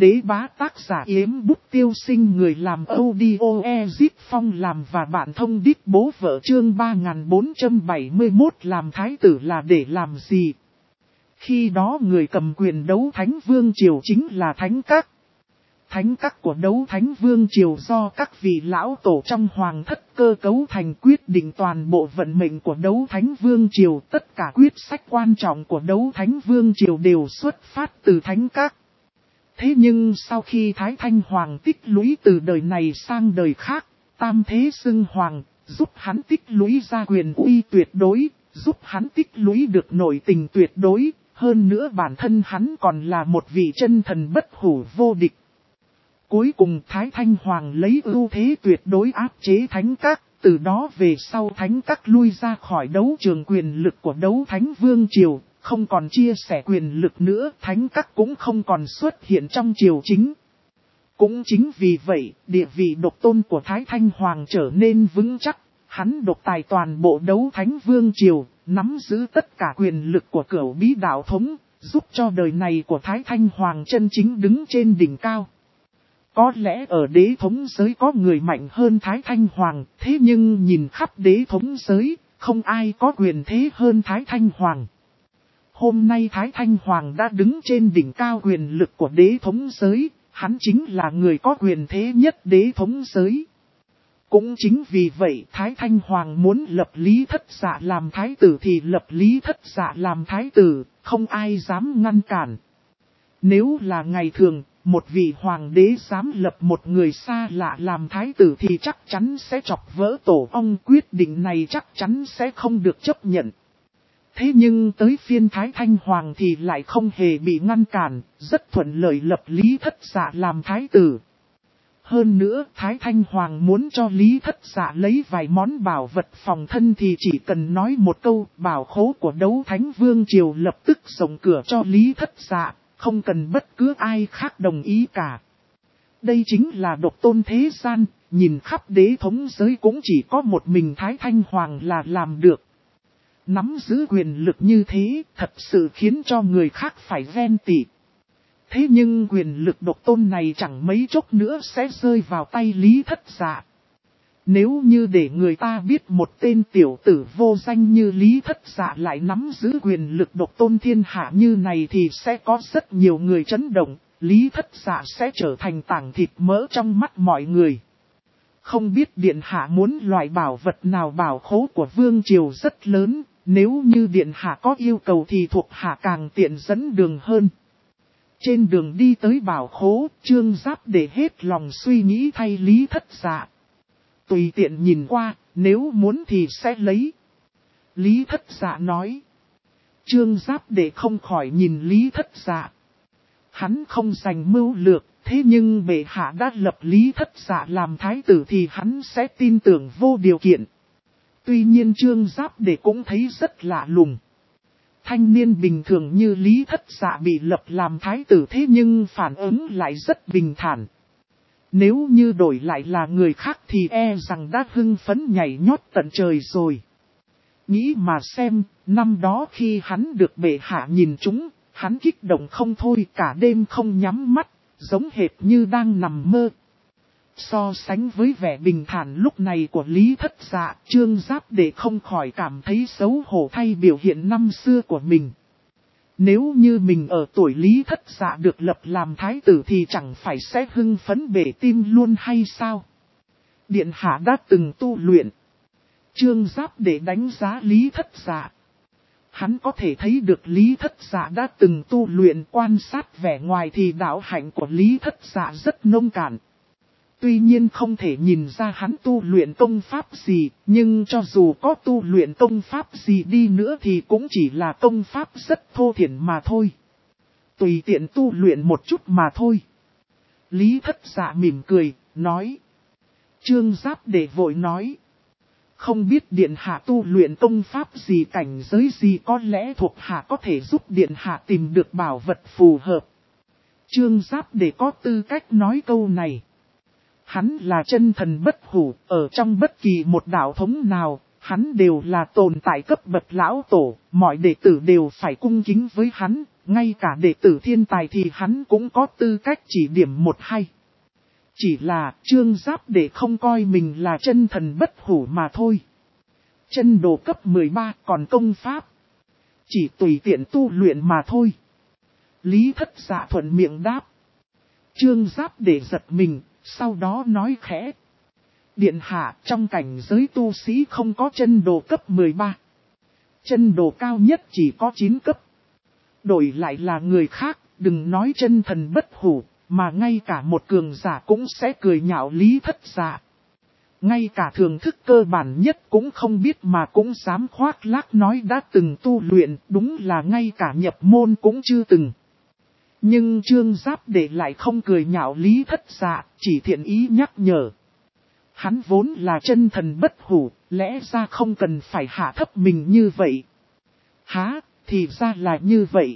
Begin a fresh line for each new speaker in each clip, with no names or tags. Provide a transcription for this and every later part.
Đế bá tác giả Yếm Bút Tiêu Sinh, người làm audio Ezip Phong làm và bạn thông đít bố vợ, chương 3471 làm thái tử là để làm gì? Khi đó người cầm quyền đấu thánh vương triều chính là thánh các. Thánh các của đấu thánh vương triều do các vị lão tổ trong hoàng thất cơ cấu thành, quyết định toàn bộ vận mệnh của đấu thánh vương triều. Tất cả quyết sách quan trọng của đấu thánh vương triều đều xuất phát từ thánh các. Thế nhưng sau khi Thái Thanh Hoàng tích lũy từ đời này sang đời khác, tam thế xưng hoàng, giúp hắn tích lũy ra quyền uy tuyệt đối, giúp hắn tích lũy được nội tình tuyệt đối, hơn nữa bản thân hắn còn là một vị chân thần bất hủ vô địch. Cuối cùng Thái Thanh Hoàng lấy ưu thế tuyệt đối áp chế thánh các, từ đó về sau thánh các lui ra khỏi đấu trường quyền lực của đấu thánh vương triều. Không còn chia sẻ quyền lực nữa, thánh các cũng không còn xuất hiện trong triều chính. Cũng chính vì vậy, địa vị độc tôn của Thái Thanh Hoàng trở nên vững chắc, hắn độc tài toàn bộ đấu thánh vương triều, nắm giữ tất cả quyền lực của cửu bí đạo thống, giúp cho đời này của Thái Thanh Hoàng chân chính đứng trên đỉnh cao. Có lẽ ở đế thống giới có người mạnh hơn Thái Thanh Hoàng, thế nhưng nhìn khắp đế thống giới, không ai có quyền thế hơn Thái Thanh Hoàng. Hôm nay Thái Thanh Hoàng đã đứng trên đỉnh cao quyền lực của đế thống giới, hắn chính là người có quyền thế nhất đế thống giới. Cũng chính vì vậy Thái Thanh Hoàng muốn lập Lý Thất Dạ làm thái tử thì lập Lý Thất Dạ làm thái tử, không ai dám ngăn cản. Nếu là ngày thường, một vị hoàng đế dám lập một người xa lạ làm thái tử thì chắc chắn sẽ chọc vỡ tổ ong, quyết định này chắc chắn sẽ không được chấp nhận. Thế nhưng tới phiên Thái Thanh Hoàng thì lại không hề bị ngăn cản, rất thuận lợi lập Lý Thất Dạ làm thái tử. Hơn nữa, Thái Thanh Hoàng muốn cho Lý Thất Dạ lấy vài món bảo vật phòng thân thì chỉ cần nói một câu, bảo khố của đấu thánh vương triều lập tức rộng cửa cho Lý Thất Dạ, không cần bất cứ ai khác đồng ý cả. Đây chính là độc tôn thế gian, nhìn khắp đế thống giới cũng chỉ có một mình Thái Thanh Hoàng là làm được. Nắm giữ quyền lực như thế, thật sự khiến cho người khác phải ghen tị. Thế nhưng quyền lực độc tôn này chẳng mấy chốc nữa sẽ rơi vào tay Lý Thất Dạ. Nếu như để người ta biết một tên tiểu tử vô danh như Lý Thất Dạ lại nắm giữ quyền lực độc tôn thiên hạ như này thì sẽ có rất nhiều người chấn động, Lý Thất Dạ sẽ trở thành tảng thịt mỡ trong mắt mọi người. Không biết điện hạ muốn loại bảo vật nào, bảo khố của vương triều rất lớn, nếu như điện hạ có yêu cầu thì thuộc hạ càng tiện dẫn đường hơn. Trên đường đi tới bảo khố, Trương Giáp để hết lòng suy nghĩ thay Lý Thất Dạ. Tùy tiện nhìn qua, nếu muốn thì sẽ lấy. Lý Thất Dạ nói. Trương Giáp để không khỏi nhìn Lý Thất Dạ. Hắn không dành mưu lược, thế nhưng bệ hạ đã lập Lý Thất Dạ làm thái tử thì hắn sẽ tin tưởng vô điều kiện. Tuy nhiên Trương Giáp để cũng thấy rất lạ lùng. Thanh niên bình thường như Lý Thất Dạ bị lập làm thái tử thế nhưng phản ứng lại rất bình thản. Nếu như đổi lại là người khác thì e rằng đã hưng phấn nhảy nhót tận trời rồi. Nghĩ mà xem, năm đó khi hắn được bệ hạ nhìn trúng, hắn kích động không thôi, cả đêm không nhắm mắt, giống hệt như đang nằm mơ. So sánh với vẻ bình thản lúc này của Lý Thất Dạ, Trương Giáp để không khỏi cảm thấy xấu hổ thay biểu hiện năm xưa của mình. Nếu như mình ở tuổi Lý Thất Dạ được lập làm thái tử thì chẳng phải sẽ hưng phấn bể tim luôn hay sao? Điện hạ đã từng tu luyện. Trương Giáp để đánh giá Lý Thất Dạ. Hắn có thể thấy được Lý Thất Dạ đã từng tu luyện, quan sát vẻ ngoài thì đạo hạnh của Lý Thất Dạ rất nông cạn. Tuy nhiên không thể nhìn ra hắn tu luyện công pháp gì, nhưng cho dù có tu luyện công pháp gì đi nữa thì cũng chỉ là công pháp rất thô thiển mà thôi. Tùy tiện tu luyện một chút mà thôi. Lý Thất Dạ mỉm cười, nói. Trương Giáp để vội nói. Không biết điện hạ tu luyện công pháp gì, cảnh giới gì, có lẽ thuộc hạ có thể giúp điện hạ tìm được bảo vật phù hợp. Trương Giáp để có tư cách nói câu này. Hắn là chân thần bất hủ, ở trong bất kỳ một đạo thống nào, hắn đều là tồn tại cấp bậc lão tổ, mọi đệ tử đều phải cung kính với hắn, ngay cả đệ tử thiên tài thì hắn cũng có tư cách chỉ điểm một hay. Chỉ là Trương Giáp Đệ không coi mình là chân thần bất hủ mà thôi. Chân đồ cấp 13 còn công pháp. Chỉ tùy tiện tu luyện mà thôi. Lý Thất Dạ thuận miệng đáp. Trương Giáp Đệ giật mình, sau đó nói khẽ. Điện hạ, trong cảnh giới tu sĩ không có chân đồ cấp 13. Chân đồ cao nhất chỉ có 9 cấp. Đổi lại là người khác, đừng nói chân thần bất hủ, mà ngay cả một cường giả cũng sẽ cười nhạo Lý Thất Dạ. Ngay cả thường thức cơ bản nhất cũng không biết mà cũng dám khoác lác nói đã từng tu luyện, đúng là ngay cả nhập môn cũng chưa từng. Nhưng Trương Giáp Đệ lại không cười nhạo Lý Thất Dạ, chỉ thiện ý nhắc nhở. Hắn vốn là chân thần bất hủ, lẽ ra không cần phải hạ thấp mình như vậy. Hả, thì ra là như vậy.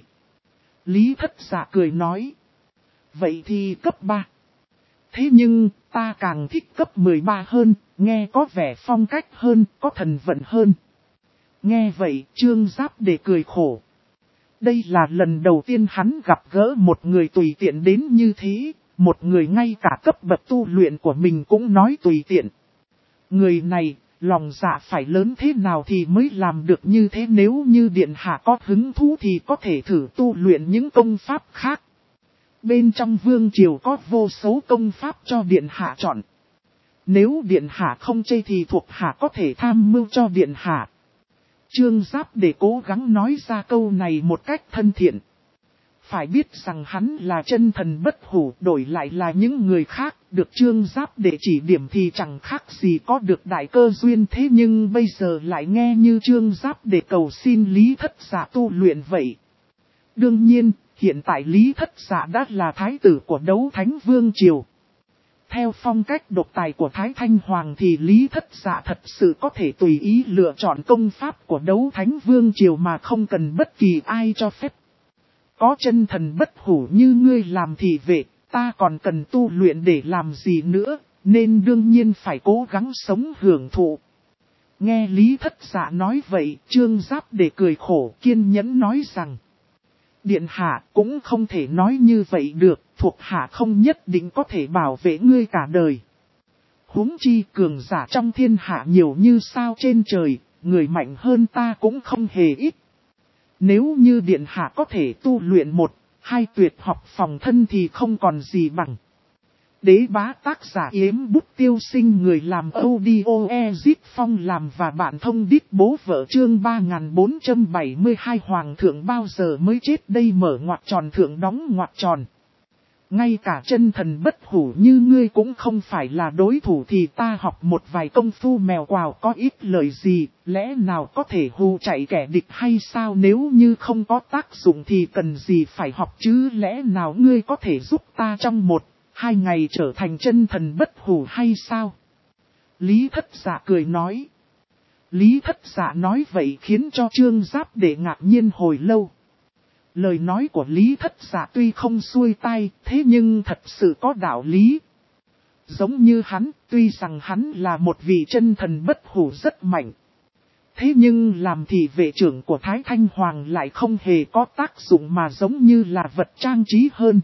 Lý Thất Dạ cười nói. Vậy thì cấp 3. Thế nhưng, ta càng thích cấp 13 hơn, nghe có vẻ phong cách hơn, có thần vận hơn. Nghe vậy, Trương Giáp Đệ cười khổ. Đây là lần đầu tiên hắn gặp gỡ một người tùy tiện đến như thế, một người ngay cả cấp bậc tu luyện của mình cũng nói tùy tiện. Người này, lòng dạ phải lớn thế nào thì mới làm được như thế, nếu như điện hạ có hứng thú thì có thể thử tu luyện những công pháp khác. Bên trong vương triều có vô số công pháp cho điện hạ chọn. Nếu điện hạ không chê thì thuộc hạ có thể tham mưu cho điện hạ. Trương Giáp Đệ cố gắng nói ra câu này một cách thân thiện. Phải biết rằng hắn là chân thần bất hủ, đổi lại là những người khác, được Trương Giáp Đệ chỉ điểm thì chẳng khác gì có được đại cơ duyên, thế nhưng bây giờ lại nghe như Trương Giáp Đệ cầu xin Lý Thất Dạ tu luyện vậy. Đương nhiên, hiện tại Lý Thất Dạ đã là thái tử của Đấu Thánh Vương Triều. Theo phong cách độc tài của Thái Thanh Hoàng thì Lý Thất Dạ thật sự có thể tùy ý lựa chọn công pháp của Đấu Thánh Vương Triều mà không cần bất kỳ ai cho phép. Có chân thần bất hủ như ngươi làm thị vệ, ta còn cần tu luyện để làm gì nữa, nên đương nhiên phải cố gắng sống hưởng thụ. Nghe Lý Thất Dạ nói vậy, Trương Giáp Đệ cười khổ kiên nhẫn nói rằng. Điện hạ cũng không thể nói như vậy được, thuộc hạ không nhất định có thể bảo vệ ngươi cả đời. Huống chi cường giả trong thiên hạ nhiều như sao trên trời, người mạnh hơn ta cũng không hề ít. Nếu như điện hạ có thể tu luyện 1-2 tuyệt học phòng thân thì không còn gì bằng. Đế bá tác giả Yếm Bút Tiêu Sinh, người làm audio Ezip Phong làm và bạn thông đít bố vợ, chương 3472 Hoàng thượng bao giờ mới chết đây, mở ngoặc tròn thượng đóng ngoặc tròn. Ngay cả chân thần bất hủ như ngươi cũng không phải là đối thủ thì ta học một vài công phu mèo quào có ít lời gì, lẽ nào có thể hù chạy kẻ địch hay sao? Nếu như không có tác dụng thì cần gì phải học chứ, lẽ nào ngươi có thể giúp ta trong 1-2 ngày trở thành chân thần bất hủ hay sao? Lý Thất Dạ cười nói. Lý Thất Dạ nói vậy khiến cho Trương Giáp Đệ ngạc nhiên hồi lâu. Lời nói của Lý Thất Dạ tuy không xuôi tai, thế nhưng thật sự có đạo lý. Giống như hắn, tuy rằng hắn là một vị chân thần bất hủ rất mạnh. Thế nhưng làm thị vệ trưởng của Thái Thanh Hoàng lại không hề có tác dụng mà giống như là vật trang trí hơn.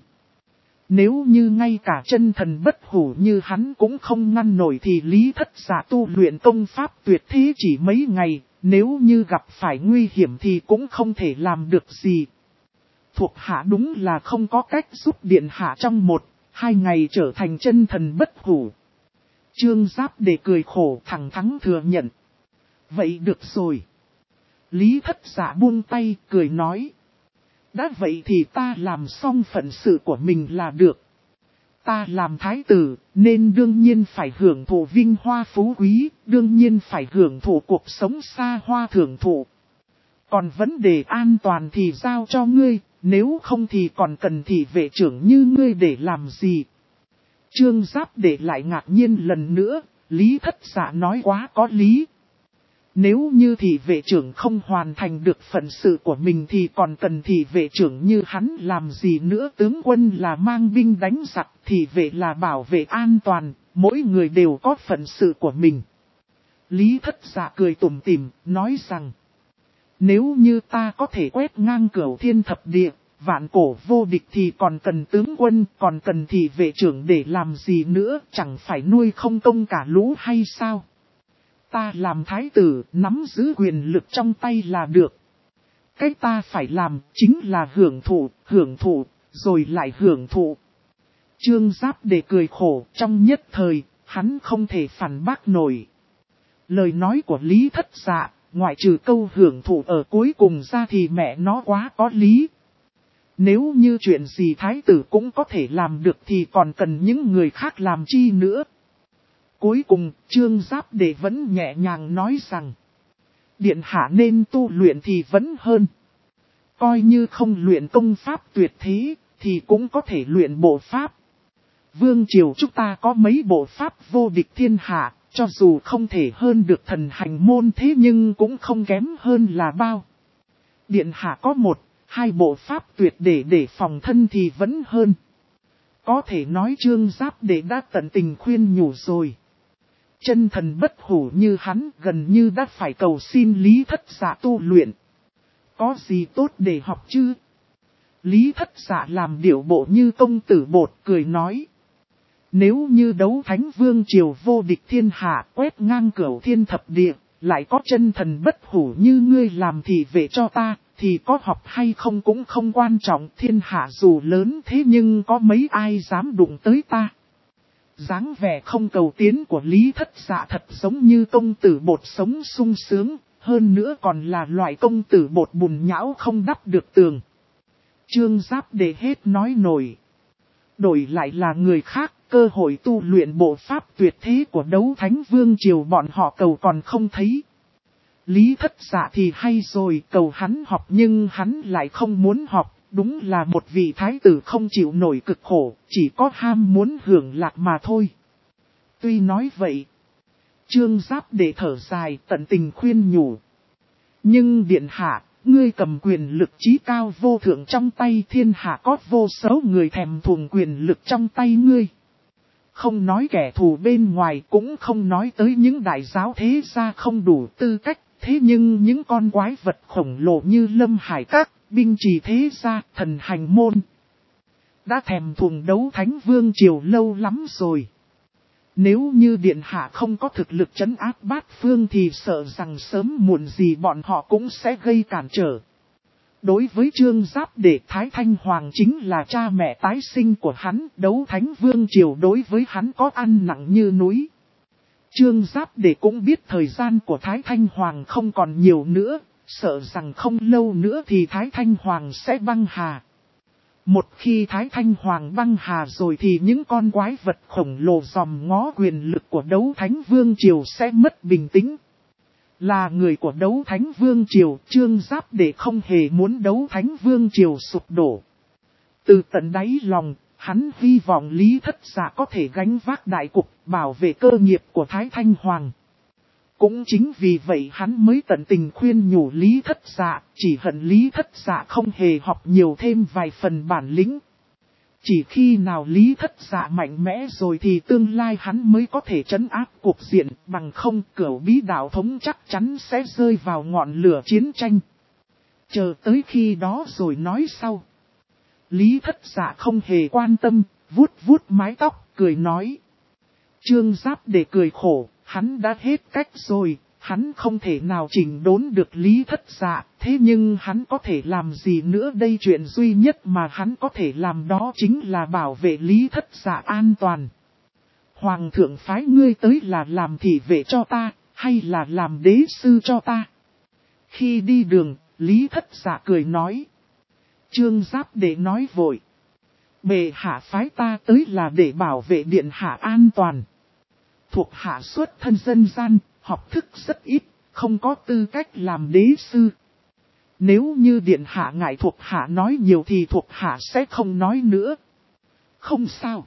Nếu như ngay cả chân thần bất hủ như hắn cũng không ngăn nổi thì Lý Thất Dạ tu luyện công pháp tuyệt thế chỉ mấy ngày, nếu như gặp phải nguy hiểm thì cũng không thể làm được gì. Thuộc hạ đúng là không có cách giúp điện hạ trong 1-2 ngày trở thành chân thần bất hủ. Trương Giáp Đệ cười khổ thẳng thắn thừa nhận. Vậy được rồi. Lý Thất Dạ buông tay cười nói. Đã vậy thì ta làm xong phận sự của mình là được. Ta làm thái tử nên đương nhiên phải hưởng thụ vinh hoa phú quý, đương nhiên phải hưởng thụ cuộc sống xa hoa thưởng thụ. Còn vấn đề an toàn thì giao cho ngươi. Nếu không thì còn cần thị vệ trưởng như ngươi để làm gì? Trương Giáp Đệ lại ngạc nhiên lần nữa, Lý Thất Dạ nói quá có lý. Nếu như thị vệ trưởng không hoàn thành được phận sự của mình thì còn cần thị vệ trưởng như hắn làm gì nữa? Tướng quân là mang binh đánh giặc, thị vệ là bảo vệ an toàn, mỗi người đều có phận sự của mình. Lý Thất Dạ cười tủm tỉm, nói rằng. Nếu như ta có thể quét ngang cửu thiên thập địa, Vạn cổ vô địch thì còn cần tướng quân, còn cần thị vệ trưởng để làm gì nữa, chẳng phải nuôi không công cả lũ hay sao? Ta làm thái tử, nắm giữ quyền lực trong tay là được. Cái ta phải làm chính là hưởng thụ, rồi lại hưởng thụ. Trương Giáp Đệ cười khổ, trong nhất thời, hắn không thể phản bác nổi. Lời nói của Lý Thất Dạ, ngoại trừ câu hưởng thụ ở cuối cùng ra thì mẹ nó quá có lý. Nếu như chuyện gì thái tử cũng có thể làm được thì còn cần những người khác làm chi nữa. Cuối cùng, Trương Giáp Đệ vẫn nhẹ nhàng nói rằng, điện hạ nên tu luyện thì vẫn hơn. Coi như không luyện công pháp tuyệt thế, thì cũng có thể luyện bộ pháp. Vương triều chúng ta có mấy bộ pháp vô địch thiên hạ, cho dù không thể hơn được thần hành môn thế nhưng cũng không kém hơn là bao. Điện hạ có 1-2 bộ pháp tuyệt để phòng thân thì vẫn hơn. Có thể nói Trương Giáp Đệ đã tận tình khuyên nhủ rồi. Chân thần bất hủ như hắn gần như đã phải cầu xin Lý Thất Dạ tu luyện. Có gì tốt để học chứ? Lý Thất Dạ làm điệu bộ như công tử bột cười nói. Nếu như đấu thánh vương triều vô địch thiên hạ quét ngang cửu thiên thập địa, lại có chân thần bất hủ như ngươi làm thị vệ cho ta, thì có học hay không cũng không quan trọng. Thiên hạ dù lớn thế nhưng có mấy ai dám đụng tới ta. Dáng vẻ không cầu tiến của Lý Thất Dạ thật giống như công tử bột sống sung sướng, hơn nữa còn là loại công tử bột bùn nhão không đắp được tường. Trương Giáp Đệ hết nói nổi. Đổi lại là người khác, cơ hội tu luyện bộ pháp tuyệt thế của đấu thánh vương triều bọn họ cầu còn không thấy. Lý Thất Dạ thì hay rồi, cầu hắn học nhưng hắn lại không muốn học, đúng là một vị thái tử không chịu nổi cực khổ, chỉ có ham muốn hưởng lạc mà thôi. Tuy nói vậy, Trương Giáp Đệ thở dài tận tình khuyên nhủ. Nhưng điện hạ, ngươi cầm quyền lực chí cao vô thượng trong tay, thiên hạ có vô số người thèm thuồng quyền lực trong tay ngươi. Không nói kẻ thù bên ngoài, cũng không nói tới những đại giáo thế gia không đủ tư cách, thế nhưng những con quái vật khổng lồ như Lâm Hải Các, binh trì thế gia, thần hành môn đã thèm thuồng đấu thánh vương triều lâu lắm rồi. Nếu như điện hạ không có thực lực trấn áp bát phương thì sợ rằng sớm muộn gì bọn họ cũng sẽ gây cản trở. Đối với Trương Giáp Đệ, Thái Thanh Hoàng chính là cha mẹ tái sinh của hắn, đấu thánh vương triều đối với hắn có ăn nặng như núi. Trương Giáp Đệ cũng biết thời gian của Thái Thanh Hoàng không còn nhiều nữa, sợ rằng không lâu nữa thì Thái Thanh Hoàng sẽ băng hà. Một khi Thái Thanh Hoàng băng hà rồi thì những con quái vật khổng lồ dòm ngó quyền lực của đấu thánh vương triều sẽ mất bình tĩnh. Là người của đấu thánh vương triều, Trương Giáp Đệ không hề muốn đấu thánh vương triều sụp đổ. Từ tận đáy lòng, hắn hy vọng Lý Thất Dạ có thể gánh vác đại cục, bảo vệ cơ nghiệp của Thái Thanh Hoàng. Cũng chính vì vậy hắn mới tận tình khuyên nhủ Lý Thất Dạ, chỉ hận Lý Thất Dạ không hề học nhiều thêm vài phần bản lĩnh. Chỉ khi nào Lý Thất Dạ mạnh mẽ rồi thì tương lai hắn mới có thể trấn áp cuộc diện, bằng không cửu bí đạo thống chắc chắn sẽ rơi vào ngọn lửa chiến tranh. Chờ tới khi đó rồi nói sau. Lý Thất Dạ không hề quan tâm, vuốt vuốt mái tóc, cười nói. Trương Giáp Đệ cười khổ, hắn đã hết cách rồi, hắn không thể nào chỉnh đốn được Lý Thất Dạ, thế nhưng hắn có thể làm gì nữa đây? Chuyện duy nhất mà hắn có thể làm đó chính là bảo vệ Lý Thất Dạ an toàn. Hoàng thượng phái ngươi tới là làm thị vệ cho ta, hay là làm đế sư cho ta? Khi đi đường, Lý Thất Dạ cười nói. Trương Giáp Đệ nói vội. Bệ hạ phái ta tới là để bảo vệ điện hạ an toàn. Thuộc hạ xuất thân dân gian, học thức rất ít, không có tư cách làm đế sư. Nếu như điện hạ ngại thuộc hạ nói nhiều thì thuộc hạ sẽ không nói nữa. Không sao.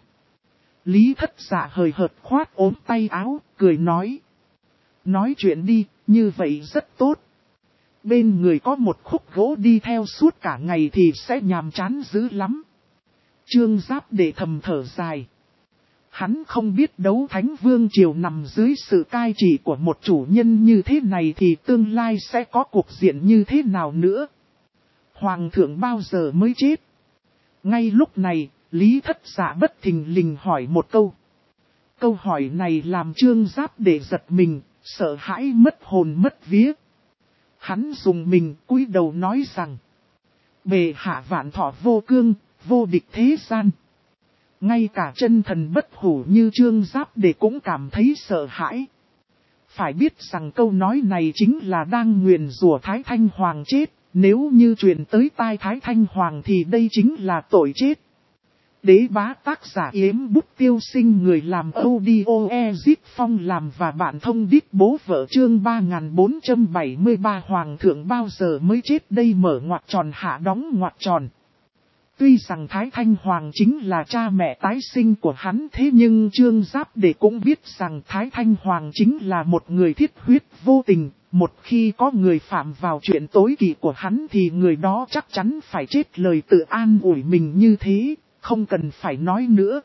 Lý Thất Dạ hời hợt khoát ốm tay áo, cười nói. Nói chuyện đi, như vậy rất tốt. Bên người có một khúc gỗ đi theo suốt cả ngày thì sẽ nhàm chán dữ lắm. Trương Giáp Đệ thầm thở dài. Hắn không biết đấu thánh vương triều nằm dưới sự cai trị của một chủ nhân như thế này thì tương lai sẽ có cuộc diện như thế nào nữa. Hoàng thượng bao giờ mới chết? Ngay lúc này, Lý Thất Dạ bất thình lình hỏi một câu. Câu hỏi này làm Trương Giáp Đệ giật mình, sợ hãi mất hồn mất vía. Hắn dùng mình cúi đầu nói rằng, bệ hạ vạn thọ vô cương, vô địch thế gian. Ngay cả chân thần bất hủ như Trương Giáp Đệ cũng cảm thấy sợ hãi. Phải biết rằng câu nói này chính là đang nguyền rủa Thái Thanh Hoàng chết, nếu như truyền tới tai Thái Thanh Hoàng thì đây chính là tội chết. Đế bá tác giả Yếm Bút Tiêu Sinh, người làm audio Ezip Phong làm và bạn thông đít bố vợ, chương 3473 Hoàng thượng bao giờ mới chết đây, mở ngoặc tròn hạ đóng ngoặc tròn. Tuy rằng Thái Thanh Hoàng chính là cha mẹ tái sinh của hắn, thế nhưng Trương Giáp Đệ cũng biết rằng Thái Thanh Hoàng chính là một người thiết huyết vô tình. Một khi có người phạm vào chuyện tối kỵ của hắn thì người đó chắc chắn phải chết, lời tự an ủi mình như thế, không cần phải nói nữa.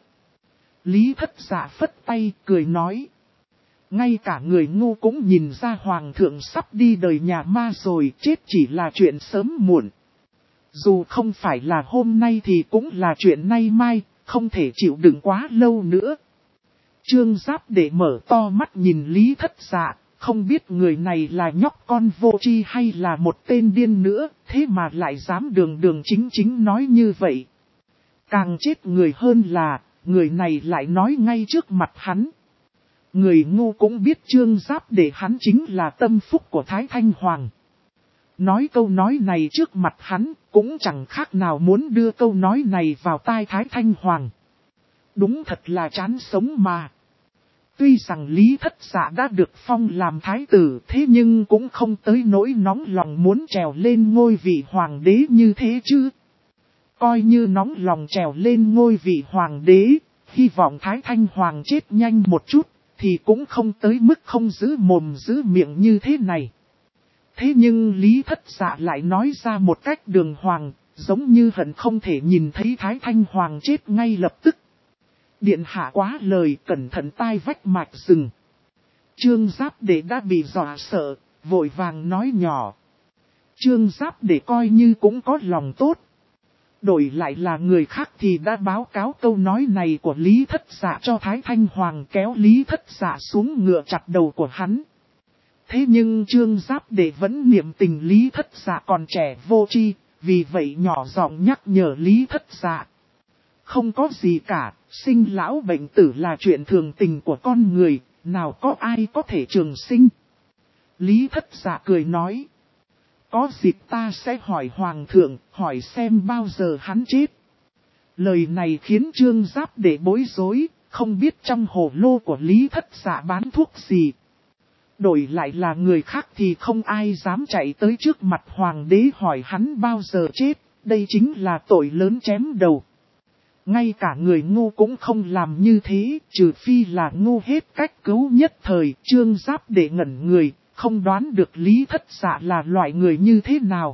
Lý Thất Dạ phất tay cười nói. Ngay cả người ngu cũng nhìn ra Hoàng thượng sắp đi đời nhà ma rồi, chết chỉ là chuyện sớm muộn. Dù không phải là hôm nay thì cũng là chuyện nay mai, không thể chịu đựng quá lâu nữa. Trương Giáp Đệ mở to mắt nhìn Lý Thất Dạ, không biết người này là nhóc con vô tri hay là một tên điên nữa, thế mà lại dám đường đường chính chính nói như vậy. Càng chết người hơn là, người này lại nói ngay trước mặt hắn. Người ngu cũng biết Trương Giáp Đệ hắn chính là tâm phúc của Thái Thanh Hoàng. Nói câu nói này trước mặt hắn, cũng chẳng khác nào muốn đưa câu nói này vào tai Thái Thanh Hoàng. Đúng thật là chán sống mà. Tuy rằng Lý Thất Dạ đã được phong làm thái tử, thế nhưng cũng không tới nỗi nóng lòng muốn trèo lên ngôi vị hoàng đế như thế chứ. Coi như nóng lòng trèo lên ngôi vị hoàng đế, hy vọng Thái Thanh Hoàng chết nhanh một chút, thì cũng không tới mức không giữ mồm giữ miệng như thế này. Thế nhưng Lý Thất Dạ lại nói ra một cách đường hoàng, giống như hận không thể nhìn thấy Thái Thanh Hoàng chết ngay lập tức. Điện hạ quá lời, cẩn thận tai vách mạch rừng. Trương Giáp Đệ đã bị dọa sợ, vội vàng nói nhỏ. Trương Giáp Đệ coi như cũng có lòng tốt. Đổi lại là người khác thì đã báo cáo câu nói này của Lý Thất Dạ cho Thái Thanh Hoàng, kéo Lý Thất Dạ xuống ngựa chặt đầu của hắn. Thế nhưng Trương Giáp Đệ vẫn niệm tình Lý Thất Dạ còn trẻ vô tri, vì vậy nhỏ giọng nhắc nhở Lý Thất Dạ. Không có gì cả, sinh lão bệnh tử là chuyện thường tình của con người, nào có ai có thể trường sinh. Lý Thất Dạ cười nói. Có dịp ta sẽ hỏi Hoàng thượng, hỏi xem bao giờ hắn chết. Lời này khiến Trương Giáp Đệ bối rối, không biết trong hồ lô của Lý Thất Dạ bán thuốc gì. Đổi lại là người khác thì không ai dám chạy tới trước mặt Hoàng đế hỏi hắn bao giờ chết, đây chính là tội lớn chém đầu. Ngay cả người ngu cũng không làm như thế, trừ phi là ngu hết cách cứu nhất thời. Trương Giáp Đệ ngẩn người, không đoán được Lý Thất Dạ là loại người như thế nào.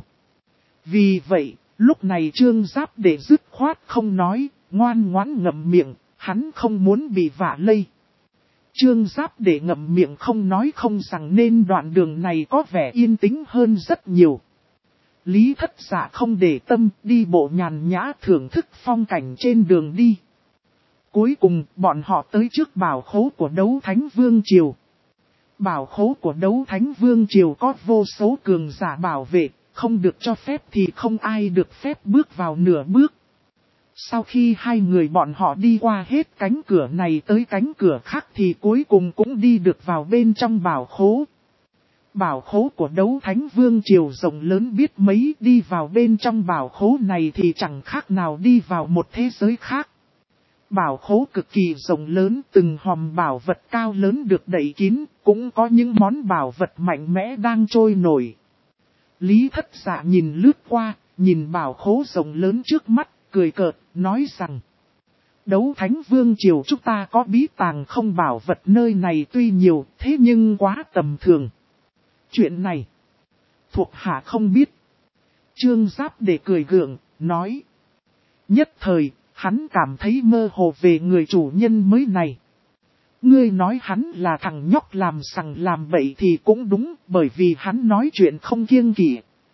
Vì vậy, lúc này Trương Giáp Đệ dứt khoát không nói, ngoan ngoãn ngậm miệng, hắn không muốn bị vạ lây. Trương Giáp Đệ ngậm miệng không nói không rằng nên đoạn đường này có vẻ yên tĩnh hơn rất nhiều. Lý Thất Dạ không để tâm, đi bộ nhàn nhã thưởng thức phong cảnh trên đường đi. Cuối cùng, bọn họ tới trước bảo khố của Đấu Thánh Vương Triều. Bảo khố của Đấu Thánh Vương Triều có vô số cường giả bảo vệ, không được cho phép thì không ai được phép bước vào nửa bước. Sau khi hai người bọn họ đi qua hết cánh cửa này tới cánh cửa khác thì cuối cùng cũng đi được vào bên trong bảo khố. Bảo khố của Đấu Thánh Vương Triều rộng lớn biết mấy, đi vào bên trong bảo khố này thì chẳng khác nào đi vào một thế giới khác. Bảo khố cực kỳ rộng lớn, từng hòm bảo vật cao lớn được đậy kín, cũng có những món bảo vật mạnh mẽ đang trôi nổi. Lý Thất Dạ nhìn lướt qua, nhìn bảo khố rộng lớn trước mắt, cười cợt, nói rằng: Đấu Thánh Vương Triều chúng ta có bí tàng không, bảo vật nơi này tuy nhiều, thế nhưng quá tầm thường. Chuyện này, thuộc hạ không biết. Trương Giáp Đệ cười gượng, nói. Nhất thời, hắn cảm thấy mơ hồ về người chủ nhân mới này. Ngươi nói hắn là thằng nhóc làm sằng làm bậy thì cũng đúng, bởi vì hắn nói chuyện không kiêng kỵ.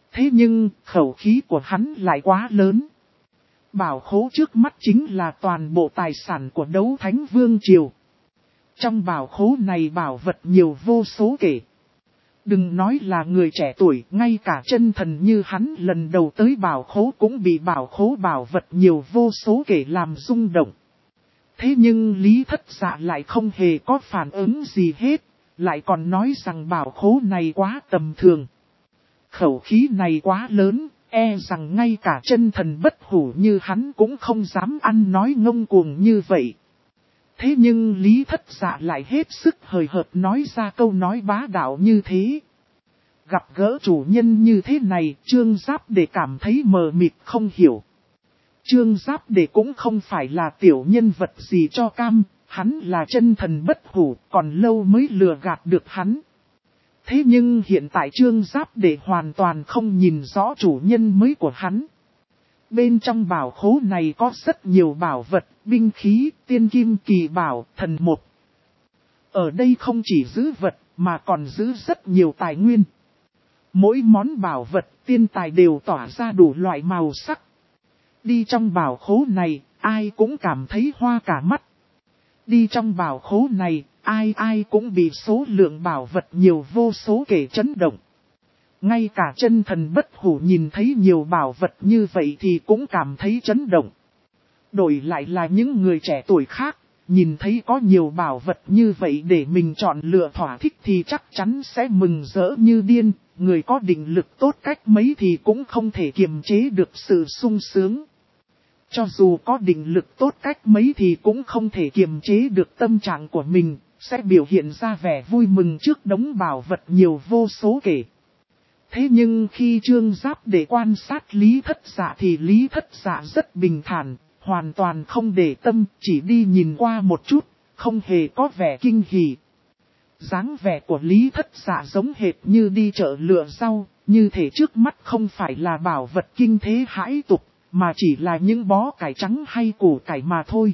Thế nhưng, khẩu khí của hắn lại quá lớn. Bảo khố trước mắt chính là toàn bộ tài sản của Đấu Thánh Vương Triều. Trong bảo khố này bảo vật nhiều vô số kể. Đừng nói là người trẻ tuổi, ngay cả chân thần như hắn lần đầu tới bảo khố cũng bị bảo khố bảo vật nhiều vô số kể làm rung động. Thế nhưng Lý Thất Dạ lại không hề có phản ứng gì hết, lại còn nói rằng bảo khố này quá tầm thường. Khẩu khí này quá lớn, e rằng ngay cả chân thần bất hủ như hắn cũng không dám ăn nói ngông cuồng như vậy. Thế nhưng Lý Thất Dạ lại hết sức hời hợt nói ra câu nói bá đạo như thế. Gặp gỡ chủ nhân như thế này, Trương Giáp Đệ cảm thấy mờ mịt không hiểu. Trương Giáp Đệ cũng không phải là tiểu nhân vật gì cho cam, hắn là chân thần bất hủ, còn lâu mới lừa gạt được hắn. Thế nhưng hiện tại Trương Giáp Đệ hoàn toàn không nhìn rõ chủ nhân mới của hắn. Bên trong bảo khố này có rất nhiều bảo vật, binh khí, tiên kim kỳ bảo, thần một. Ở đây không chỉ giữ vật, mà còn giữ rất nhiều tài nguyên. Mỗi món bảo vật, tiên tài đều tỏa ra đủ loại màu sắc. Đi trong bảo khố này, ai cũng cảm thấy hoa cả mắt. Đi trong bảo khố này, ai cũng bị số lượng bảo vật nhiều vô số kể chấn động. Ngay cả chân thần bất hủ nhìn thấy nhiều bảo vật như vậy thì cũng cảm thấy chấn động. Đổi lại là những người trẻ tuổi khác, nhìn thấy có nhiều bảo vật như vậy để mình chọn lựa thỏa thích thì chắc chắn sẽ mừng rỡ như điên. Người có định lực tốt cách mấy thì cũng không thể kiềm chế được sự sung sướng. Cho dù có định lực tốt cách mấy thì cũng không thể kiềm chế được tâm trạng của mình, sẽ biểu hiện ra vẻ vui mừng trước đống bảo vật nhiều vô số kể. Thế nhưng khi Trương Giáp Đệ quan sát Lý Thất Dạ thì Lý Thất Dạ rất bình thản, hoàn toàn không để tâm, chỉ đi nhìn qua một chút, không hề có vẻ kinh hỉ. Dáng vẻ của Lý Thất Dạ giống hệt như đi chợ lựa rau, như thể trước mắt không phải là bảo vật kinh thế hãi tục, mà chỉ là những bó cải trắng hay củ cải mà thôi.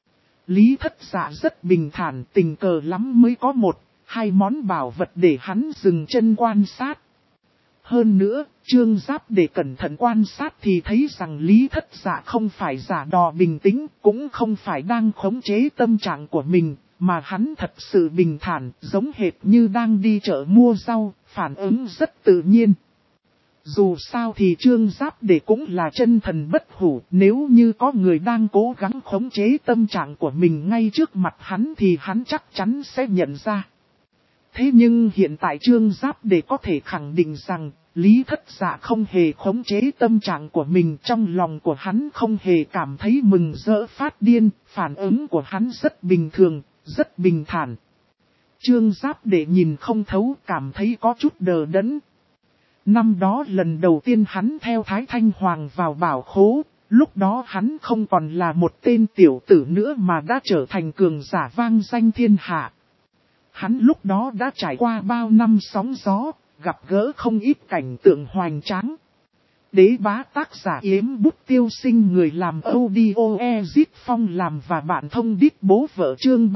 Lý Thất Dạ rất bình thản, tình cờ lắm mới có một, hai món bảo vật để hắn dừng chân quan sát. Hơn nữa, Trương Giáp Đệ cẩn thận quan sát thì thấy rằng Lý Thất Dạ không phải giả đò bình tĩnh, cũng không phải đang khống chế tâm trạng của mình, mà hắn thật sự bình thản, giống hệt như đang đi chợ mua rau, phản ứng rất tự nhiên. Dù sao thì Trương Giáp Đệ cũng là chân thần bất hủ, nếu như có người đang cố gắng khống chế tâm trạng của mình ngay trước mặt hắn thì hắn chắc chắn sẽ nhận ra. Thế nhưng hiện tại Trương Giáp Đệ có thể khẳng định rằng, Lý Thất Dạ không hề khống chế tâm trạng của mình, trong lòng của hắn không hề cảm thấy mừng rỡ phát điên, phản ứng của hắn rất bình thường, rất bình thản. Trương Giáp Đệ nhìn không thấu, cảm thấy có chút đờ đẫn. Năm đó lần đầu tiên hắn theo Thái Thanh Hoàng vào bảo khố, lúc đó hắn không còn là một tên tiểu tử nữa mà đã trở thành cường giả vang danh thiên hạ. Hắn lúc đó đã trải qua bao năm sóng gió, gặp gỡ không ít cảnh tượng hoành tráng. Đế bá tác giả Yếm Bút Tiêu Sinh, người làm audio Ezit Phong làm và bạn thông đít bố vợ chương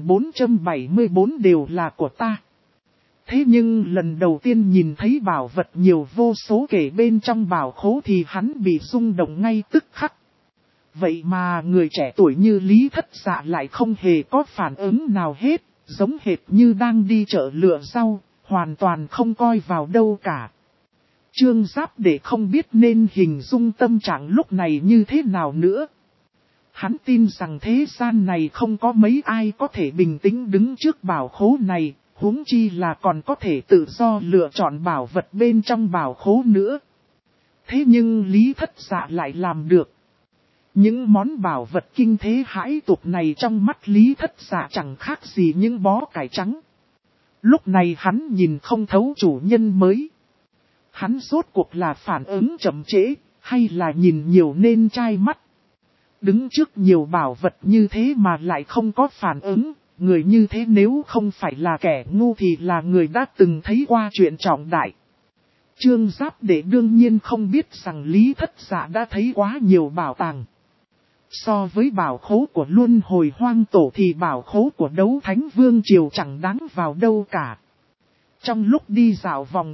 3474 đều là của ta. Thế nhưng lần đầu tiên nhìn thấy bảo vật nhiều vô số kể bên trong bảo khố thì hắn bị rung động ngay tức khắc. Vậy mà người trẻ tuổi như Lý Thất Dạ lại không hề có phản ứng nào hết, giống hệt như đang đi chợ lựa rau, hoàn toàn không coi vào đâu cả. Trương Giáp Đệ không biết nên hình dung tâm trạng lúc này như thế nào nữa. Hắn tin rằng thế gian này không có mấy ai có thể bình tĩnh đứng trước bảo khố này, huống chi là còn có thể tự do lựa chọn bảo vật bên trong bảo khố nữa. Thế nhưng Lý Thất Dạ lại làm được. Những món bảo vật kinh thế hãi tục này trong mắt Lý Thất Dạ chẳng khác gì những bó cải trắng. Lúc này hắn nhìn không thấu chủ nhân mới. Hắn rốt cuộc là phản ứng chậm trễ, hay là nhìn nhiều nên chai mắt. Đứng trước nhiều bảo vật như thế mà lại không có phản ứng, người như thế nếu không phải là kẻ ngu thì là người đã từng thấy qua chuyện trọng đại. Trương Giáp Đệ đương nhiên không biết rằng Lý Thất Dạ đã thấy quá nhiều bảo tàng. So với bảo khố của Luân Hồi Hoang Tổ thì bảo khố của Đấu Thánh Vương Triều chẳng đáng vào đâu cả. Trong lúc đi dạo vòng quanh,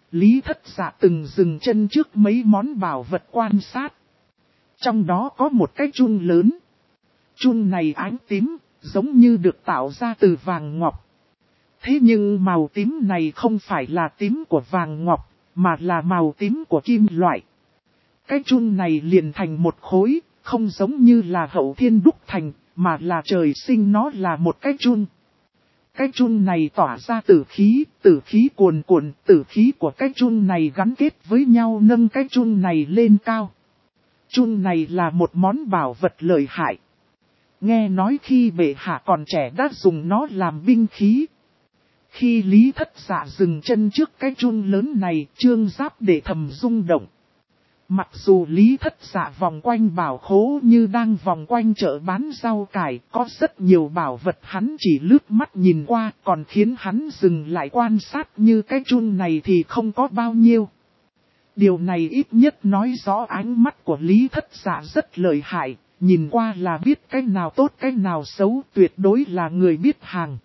Lý Thất Dạ từng dừng chân trước mấy món bảo vật quan sát. Trong đó có một cái chun lớn. Chun này ánh tím, giống như được tạo ra từ vàng ngọc. Thế nhưng màu tím này không phải là tím của vàng ngọc, mà là màu tím của kim loại. Cái chun này liền thành một khối, không giống như là hậu thiên đúc thành, mà là trời sinh nó là một cái chun. Cái chun này tỏa ra tử khí cuồn cuộn, tử khí của cái chun này gắn kết với nhau nâng cái chun này lên cao. Chun này là một món bảo vật lợi hại. Nghe nói khi bệ hạ còn trẻ đã dùng nó làm binh khí. Khi Lý Thất Dạ dừng chân trước cái chun lớn này, Trương Giáp để thầm rung động. Mặc dù Lý Thất Dạ vòng quanh bảo khố như đang vòng quanh chợ bán rau cải, có rất nhiều bảo vật hắn chỉ lướt mắt nhìn qua, còn khiến hắn dừng lại quan sát như cái chun này thì không có bao nhiêu. Điều này ít nhất nói rõ ánh mắt của Lý Thất Dạ rất lợi hại, nhìn qua là biết cái nào tốt cái nào xấu, tuyệt đối là người biết hàng.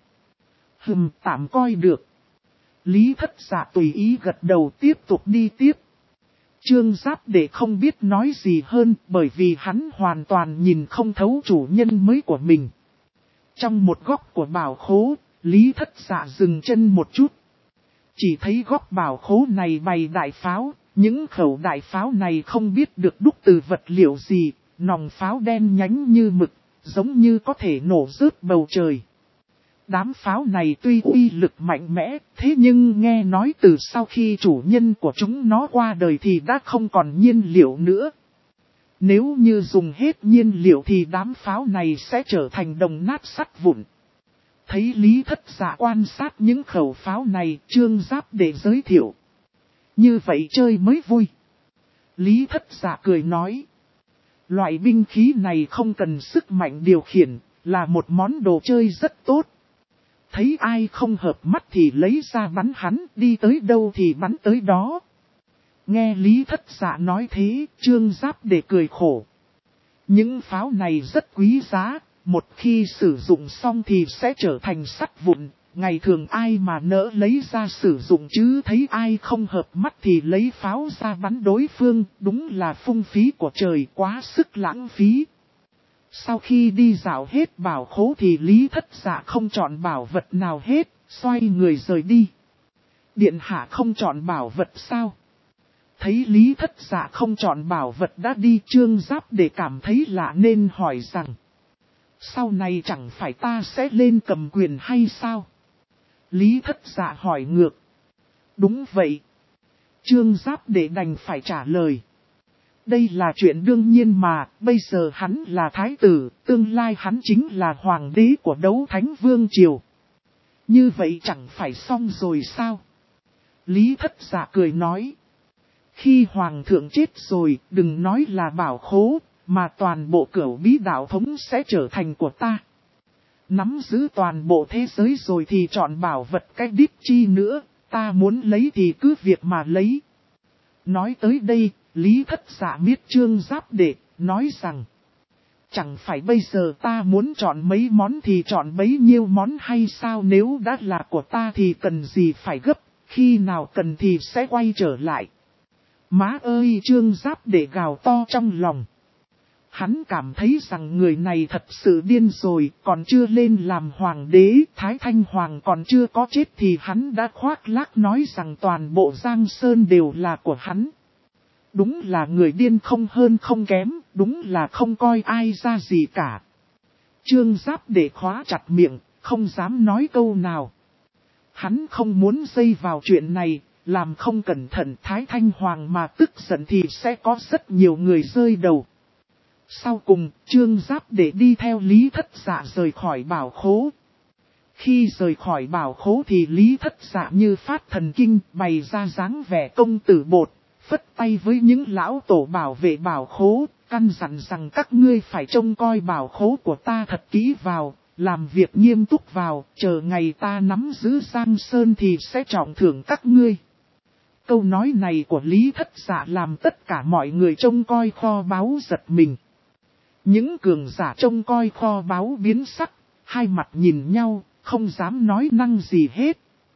Tạm coi được. Lý Thất Dạ tùy ý gật đầu tiếp tục đi tiếp. Trương Giáp để không biết nói gì hơn bởi vì hắn hoàn toàn nhìn không thấu chủ nhân mới của mình. Trong một góc của bảo khố, Lý Thất Dạ dừng chân một chút. Chỉ thấy góc bảo khố này bày đại pháo, những khẩu đại pháo này không biết được đúc từ vật liệu gì, nòng pháo đen nhánh như mực, giống như có thể nổ rớt bầu trời. Đám pháo này tuy uy lực mạnh mẽ, thế nhưng nghe nói từ sau khi chủ nhân của chúng nó qua đời thì đã không còn nhiên liệu nữa. Nếu như dùng hết nhiên liệu thì đám pháo này sẽ trở thành đồng nát sắt vụn. Thấy Lý Thất Dạ quan sát những khẩu pháo này, Trương Giáp để giới thiệu. Như vậy chơi mới vui. Lý Thất Dạ cười nói. Loại binh khí này không cần sức mạnh điều khiển, là một món đồ chơi rất tốt. Thấy ai không hợp mắt thì lấy ra bắn hắn, đi tới đâu thì bắn tới đó. Nghe Lý Thất Dạ nói thế, Trương Giáp để cười khổ. Những pháo này rất quý giá, một khi sử dụng xong thì sẽ trở thành sắt vụn. Ngày thường ai mà nỡ lấy ra sử dụng chứ thấy ai không hợp mắt thì lấy pháo ra bắn đối phương, đúng là phung phí của trời, quá sức lãng phí. Sau khi đi dạo hết bảo khố thì Lý Thất Dạ không chọn bảo vật nào hết, xoay người rời đi. Điện hạ không chọn bảo vật sao? Thấy Lý Thất Dạ không chọn bảo vật đã đi, Trương Giáp để cảm thấy lạ nên hỏi rằng. Sau này chẳng phải ta sẽ lên cầm quyền hay sao? Lý Thất Dạ hỏi ngược. Đúng vậy. Trương Giáp để đành phải trả lời. Đây là chuyện đương nhiên mà, bây giờ hắn là thái tử, tương lai hắn chính là hoàng đế của Đấu Thánh Vương Triều. Như vậy chẳng phải xong rồi sao? Lý Thất Dạ cười nói. Khi hoàng thượng chết rồi, đừng nói là bảo khố, mà toàn bộ cửu bí đạo thống sẽ trở thành của ta. Nắm giữ toàn bộ thế giới rồi thì chọn bảo vật cách đít chi nữa, ta muốn lấy thì cứ việc mà lấy. Nói tới đây, Lý Thất Dạ biết Trương Giáp để, nói rằng. Chẳng phải bây giờ ta muốn chọn mấy món thì chọn bấy nhiêu món hay sao, nếu đã là của ta thì cần gì phải gấp, khi nào cần thì sẽ quay trở lại. Má ơi, Trương Giáp để gào to trong lòng. Hắn cảm thấy rằng người này thật sự điên rồi, còn chưa lên làm hoàng đế, Thái Thanh Hoàng còn chưa có chết thì hắn đã khoác lác nói rằng toàn bộ Giang Sơn đều là của hắn. Đúng là người điên không hơn không kém, đúng là không coi ai ra gì cả. Trương Giáp để khóa chặt miệng, không dám nói câu nào. Hắn không muốn dây vào chuyện này, làm không cẩn thận Thái Thanh Hoàng mà tức giận thì sẽ có rất nhiều người rơi đầu. Sau cùng, Trương Giáp để đi theo Lý Thất Dạ rời khỏi bảo khố. Khi rời khỏi bảo khố thì Lý Thất Dạ như phát thần kinh, bày ra dáng vẻ công tử bột, phất tay với những lão tổ bảo vệ bảo khố, căn dặn rằng các ngươi phải trông coi bảo khố của ta thật kỹ vào, làm việc nghiêm túc vào, chờ ngày ta nắm giữ Giang Sơn thì sẽ trọng thưởng các ngươi. Câu nói này của Lý Thất Dạ làm tất cả mọi người trông coi kho báu giật mình. Những cường giả trông coi kho báu biến sắc, hai mặt nhìn nhau, không dám nói năng gì hết.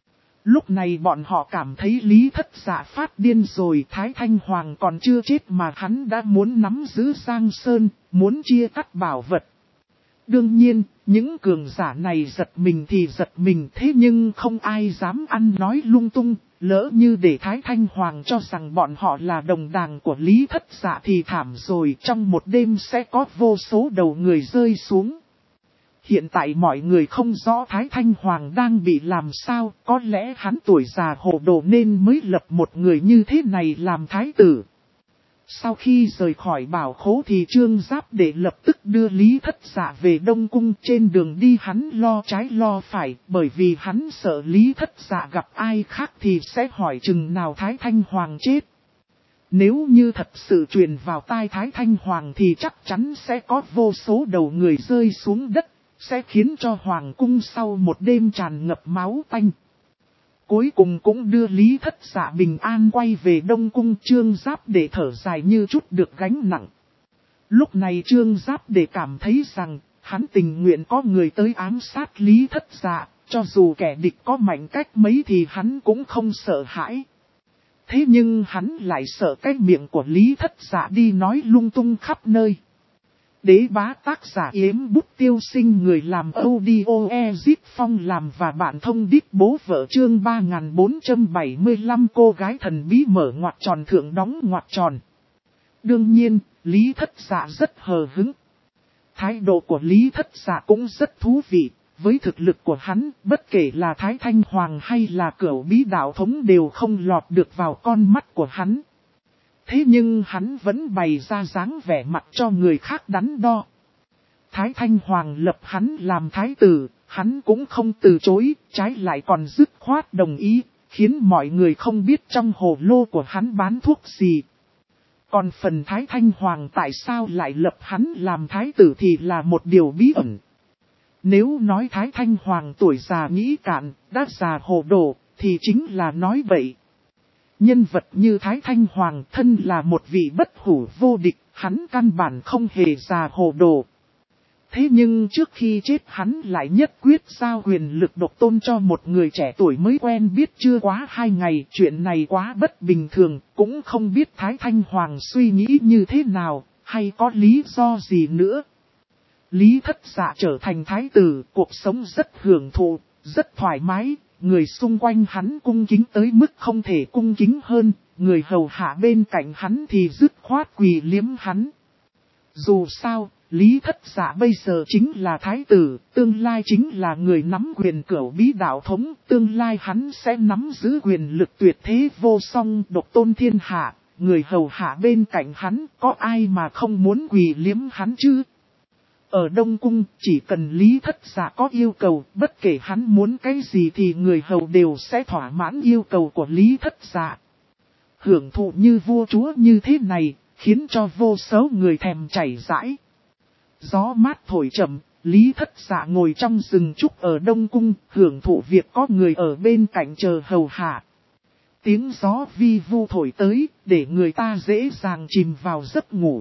Lúc này bọn họ cảm thấy Lý Thất Dạ phát điên rồi, Thái Thanh Hoàng còn chưa chết mà hắn đã muốn nắm giữ Giang Sơn, muốn chia cắt bảo vật. Đương nhiên, những cường giả này giật mình thì giật mình, thế nhưng không ai dám ăn nói lung tung, lỡ như để Thái Thanh Hoàng cho rằng bọn họ là đồng đảng của Lý Thất Dạ thì thảm rồi, trong một đêm sẽ có vô số đầu người rơi xuống. Hiện tại mọi người không rõ Thái Thanh Hoàng đang bị làm sao, có lẽ hắn tuổi già hồ đồ nên mới lập một người như thế này làm thái tử. Sau khi rời khỏi bảo khố thì Trương Giáp Đệ lập tức đưa Lý Thất Dạ về Đông Cung. Trên đường đi hắn lo trái lo phải, bởi vì hắn sợ Lý Thất Dạ gặp ai khác thì sẽ hỏi chừng nào Thái Thanh Hoàng chết. Nếu như thật sự truyền vào tai Thái Thanh Hoàng thì chắc chắn sẽ có vô số đầu người rơi xuống đất, sẽ khiến cho Hoàng cung sau một đêm tràn ngập máu tanh. Cuối cùng cũng đưa Lý Thất Dạ bình an quay về Đông Cung. Trương Giáp Đệ thở dài như chút được gánh nặng. Lúc này Trương Giáp Đệ cảm thấy rằng, hắn tình nguyện có người tới ám sát Lý Thất Dạ, cho dù kẻ địch có mạnh cách mấy thì hắn cũng không sợ hãi. Thế nhưng hắn lại sợ cái miệng của Lý Thất Dạ đi nói lung tung khắp nơi. Đế bá tác giả Yếm Bút Tiêu Sinh, người làm audio Ezip Phong làm và bạn thông đít bố vợ, chương 3475 cô gái thần bí mở ngoặc tròn thượng đóng ngoặc tròn. Đương nhiên, Lý Thất Dạ rất hờ hững. Thái độ của Lý Thất Dạ cũng rất thú vị. Với thực lực của hắn, bất kể là Thái Thanh Hoàng hay là Cửu Bí Đạo Thống đều không lọt được vào con mắt của hắn. Thế nhưng hắn vẫn bày ra dáng vẻ mặt cho người khác đắn đo. Thái Thanh Hoàng lập hắn làm thái tử, hắn cũng không từ chối, trái lại còn dứt khoát đồng ý, khiến mọi người không biết trong hồ lô của hắn bán thuốc gì. Còn phần Thái Thanh Hoàng tại sao lại lập hắn làm thái tử thì là một điều bí ẩn. Nếu nói Thái Thanh Hoàng tuổi già nghĩ cạn, đã già hồ đồ, thì chính là nói bậy. Nhân vật như Thái Thanh Hoàng thân là một vị bất hủ vô địch, hắn căn bản không hề già hồ đồ. Thế nhưng trước khi chết hắn lại nhất quyết giao quyền lực độc tôn cho một người trẻ tuổi mới quen biết chưa quá 2 ngày. Chuyện này quá bất bình thường, cũng không biết Thái Thanh Hoàng suy nghĩ như thế nào, hay có lý do gì nữa. Lý Thất Dạ trở thành thái tử, cuộc sống rất hưởng thụ, rất thoải mái. Người xung quanh hắn cung kính tới mức không thể cung kính hơn, người hầu hạ bên cạnh hắn thì dứt khoát quỳ liếm hắn. Dù sao, Lý Thất Dạ bây giờ chính là thái tử, tương lai chính là người nắm quyền Cửu Bí Đạo Thống, tương lai hắn sẽ nắm giữ quyền lực tuyệt thế vô song độc tôn thiên hạ, người hầu hạ bên cạnh hắn có ai mà không muốn quỳ liếm hắn chứ? Ở Đông Cung, chỉ cần Lý Thất Dạ có yêu cầu, bất kể hắn muốn cái gì thì người hầu đều sẽ thỏa mãn yêu cầu của Lý Thất Dạ. Hưởng thụ như vua chúa như thế này, khiến cho vô số người thèm chảy rãi. Gió mát thổi chậm, Lý Thất Dạ ngồi trong rừng trúc ở Đông Cung, hưởng thụ việc có người ở bên cạnh chờ hầu hạ. Tiếng gió vi vu thổi tới, để người ta dễ dàng chìm vào giấc ngủ.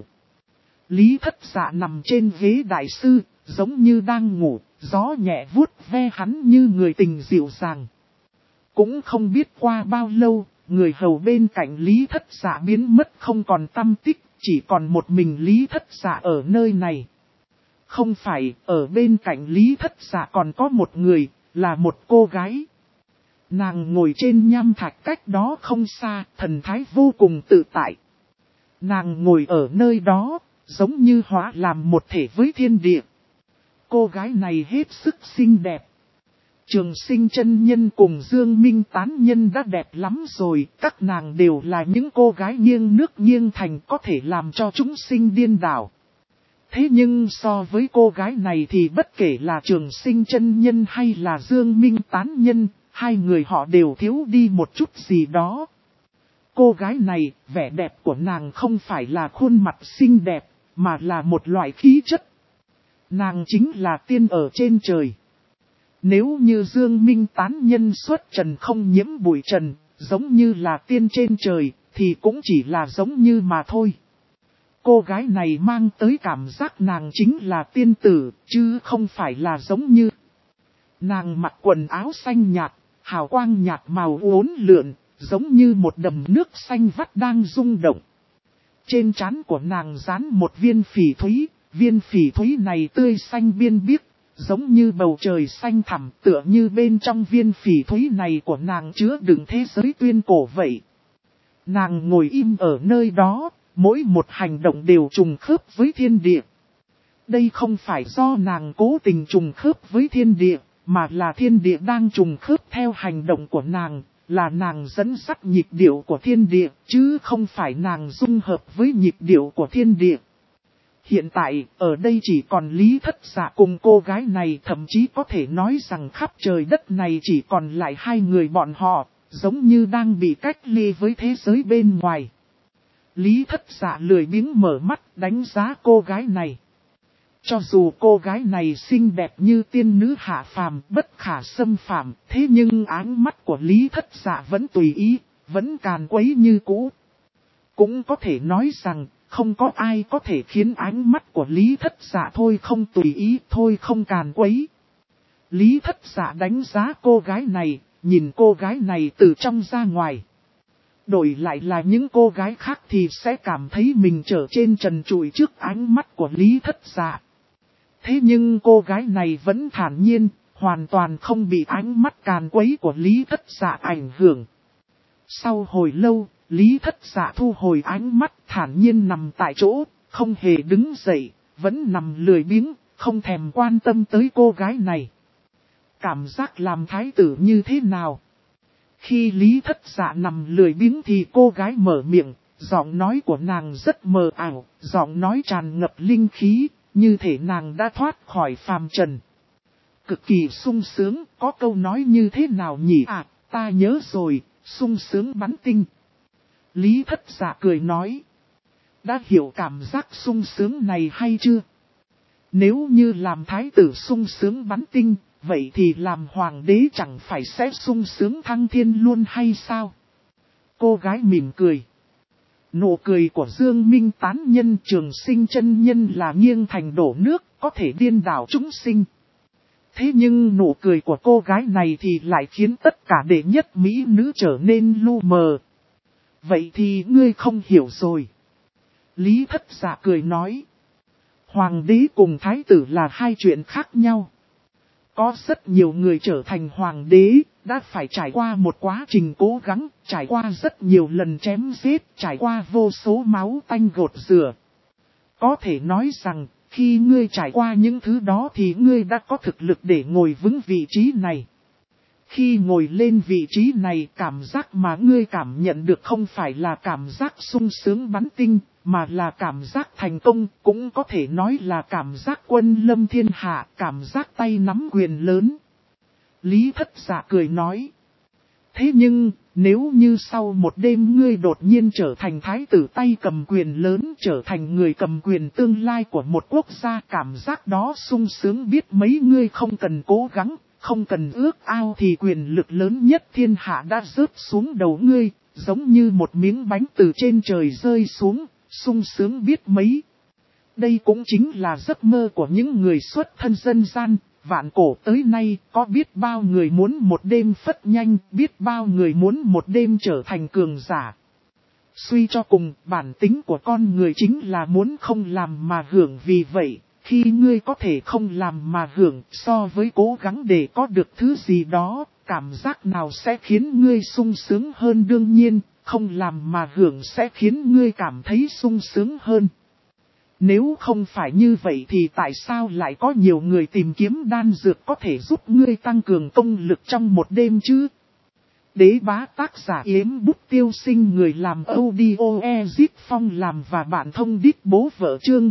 Lý Thất Dạ nằm trên ghế đại sư, giống như đang ngủ, gió nhẹ vuốt ve hắn như người tình dịu dàng. Cũng không biết qua bao lâu, người hầu bên cạnh Lý Thất Dạ biến mất không còn tăm tích, chỉ còn một mình Lý Thất Dạ ở nơi này. Không phải, ở bên cạnh Lý Thất Dạ còn có một người, là một cô gái. Nàng ngồi trên nham thạch cách đó không xa, thần thái vô cùng tự tại. Nàng ngồi ở nơi đó, giống như hóa làm một thể với thiên địa. Cô gái này hết sức xinh đẹp. Trường Sinh chân nhân cùng Dương Minh tán nhân đã đẹp lắm rồi, các nàng đều là những cô gái nghiêng nước nghiêng thành có thể làm cho chúng sinh điên đảo. Thế nhưng so với cô gái này thì bất kể là Trường Sinh chân nhân hay là Dương Minh tán nhân, hai người họ đều thiếu đi một chút gì đó. Cô gái này, vẻ đẹp của nàng không phải là khuôn mặt xinh đẹp, mà là một loại khí chất. Nàng chính là tiên ở trên trời. Nếu như Dương Minh tán nhân xuất trần không nhiễm bụi trần, giống như là tiên trên trời, thì cũng chỉ là giống như mà thôi. Cô gái này mang tới cảm giác nàng chính là tiên tử, chứ không phải là giống như. Nàng mặc quần áo xanh nhạt, hào quang nhạt màu uốn lượn, giống như một đầm nước xanh vắt đang rung động. Trên trán của nàng dán một viên phỉ thúy này tươi xanh biên biếc, giống như bầu trời xanh thẳm, tựa như bên trong viên phỉ thúy này của nàng chứa đựng thế giới tuyên cổ vậy. Nàng ngồi im ở nơi đó, mỗi một hành động đều trùng khớp với thiên địa. Đây không phải do nàng cố tình trùng khớp với thiên địa, mà là thiên địa đang trùng khớp theo hành động của nàng, là nàng dẫn dắt nhịp điệu của thiên địa, chứ không phải nàng dung hợp với nhịp điệu của thiên địa. Hiện tại, ở đây chỉ còn Lý Thất Dạ cùng cô gái này, thậm chí có thể nói rằng khắp trời đất này chỉ còn lại hai người bọn họ, giống như đang bị cách ly với thế giới bên ngoài. Lý Thất Dạ lười biếng mở mắt đánh giá cô gái này. Cho dù cô gái này xinh đẹp như tiên nữ hạ phàm, bất khả xâm phạm, thế nhưng ánh mắt của Lý Thất Dạ vẫn tùy ý, vẫn càn quấy như cũ. Cũng có thể nói rằng, không có ai có thể khiến ánh mắt của Lý Thất Dạ thôi không tùy ý, thôi không càn quấy. Lý Thất Dạ đánh giá cô gái này, nhìn cô gái này từ trong ra ngoài. Đổi lại là những cô gái khác thì sẽ cảm thấy mình trở trên trần trụi trước ánh mắt của Lý Thất Dạ. Thế nhưng cô gái này vẫn thản nhiên, hoàn toàn không bị ánh mắt càn quấy của Lý Thất Dạ ảnh hưởng. Sau hồi lâu, Lý Thất Dạ thu hồi ánh mắt, thản nhiên nằm tại chỗ, không hề đứng dậy, vẫn nằm lười biếng, không thèm quan tâm tới cô gái này. Cảm giác làm thái tử như thế nào? Khi Lý Thất Dạ nằm lười biếng thì cô gái mở miệng, giọng nói của nàng rất mờ ảo, giọng nói tràn ngập linh khí, như thể nàng đã thoát khỏi phàm trần. Cực kỳ sung sướng, có câu nói như thế nào nhỉ? À, ta nhớ rồi, sung sướng bắn tinh. Lý Thất Dạ cười nói. Đã hiểu cảm giác sung sướng này hay chưa? Nếu như làm thái tử sung sướng bắn tinh, vậy thì làm hoàng đế chẳng phải sẽ sung sướng thăng thiên luôn hay sao? Cô gái mỉm cười. Nụ cười của Dương Minh tán nhân Trường Sinh chân nhân là nghiêng thành đổ nước, có thể điên đảo chúng sinh. Thế nhưng nụ cười của cô gái này thì lại khiến tất cả đệ nhất mỹ nữ trở nên lu mờ. Vậy thì ngươi không hiểu rồi. Lý Thất Dạ cười nói. Hoàng đế cùng thái tử là hai chuyện khác nhau. Có rất nhiều người trở thành hoàng đế, đã phải trải qua một quá trình cố gắng, trải qua rất nhiều lần chém giết, trải qua vô số máu tanh gột rửa. Có thể nói rằng, khi ngươi trải qua những thứ đó thì ngươi đã có thực lực để ngồi vững vị trí này. Khi ngồi lên vị trí này, cảm giác mà ngươi cảm nhận được không phải là cảm giác sung sướng bắn tinh, mà là cảm giác thành công, cũng có thể nói là cảm giác quân lâm thiên hạ, cảm giác tay nắm quyền lớn. Lý Thất Dạ cười nói. Thế nhưng, nếu như sau một đêm ngươi đột nhiên trở thành thái tử tay cầm quyền lớn, trở thành người cầm quyền tương lai của một quốc gia, cảm giác đó sung sướng biết mấy. Ngươi không cần cố gắng, không cần ước ao thì quyền lực lớn nhất thiên hạ đã rớt xuống đầu ngươi, giống như một miếng bánh từ trên trời rơi xuống, sung sướng biết mấy. Đây cũng chính là giấc mơ của những người xuất thân dân gian. Vạn cổ tới nay, có biết bao người muốn một đêm phất nhanh, biết bao người muốn một đêm trở thành cường giả. Suy cho cùng, bản tính của con người chính là muốn không làm mà hưởng, vì vậy, khi ngươi có thể không làm mà hưởng, so với cố gắng để có được thứ gì đó, cảm giác nào sẽ khiến ngươi sung sướng hơn? Đương nhiên, không làm mà hưởng sẽ khiến ngươi cảm thấy sung sướng hơn. Nếu không phải như vậy thì tại sao lại có nhiều người tìm kiếm đan dược có thể giúp ngươi tăng cường công lực trong một đêm chứ? Đế bá tác giả Yếm Bút Tiêu Sinh, người làm audio Ezip Phong làm và bạn thông đít bố vợ, chương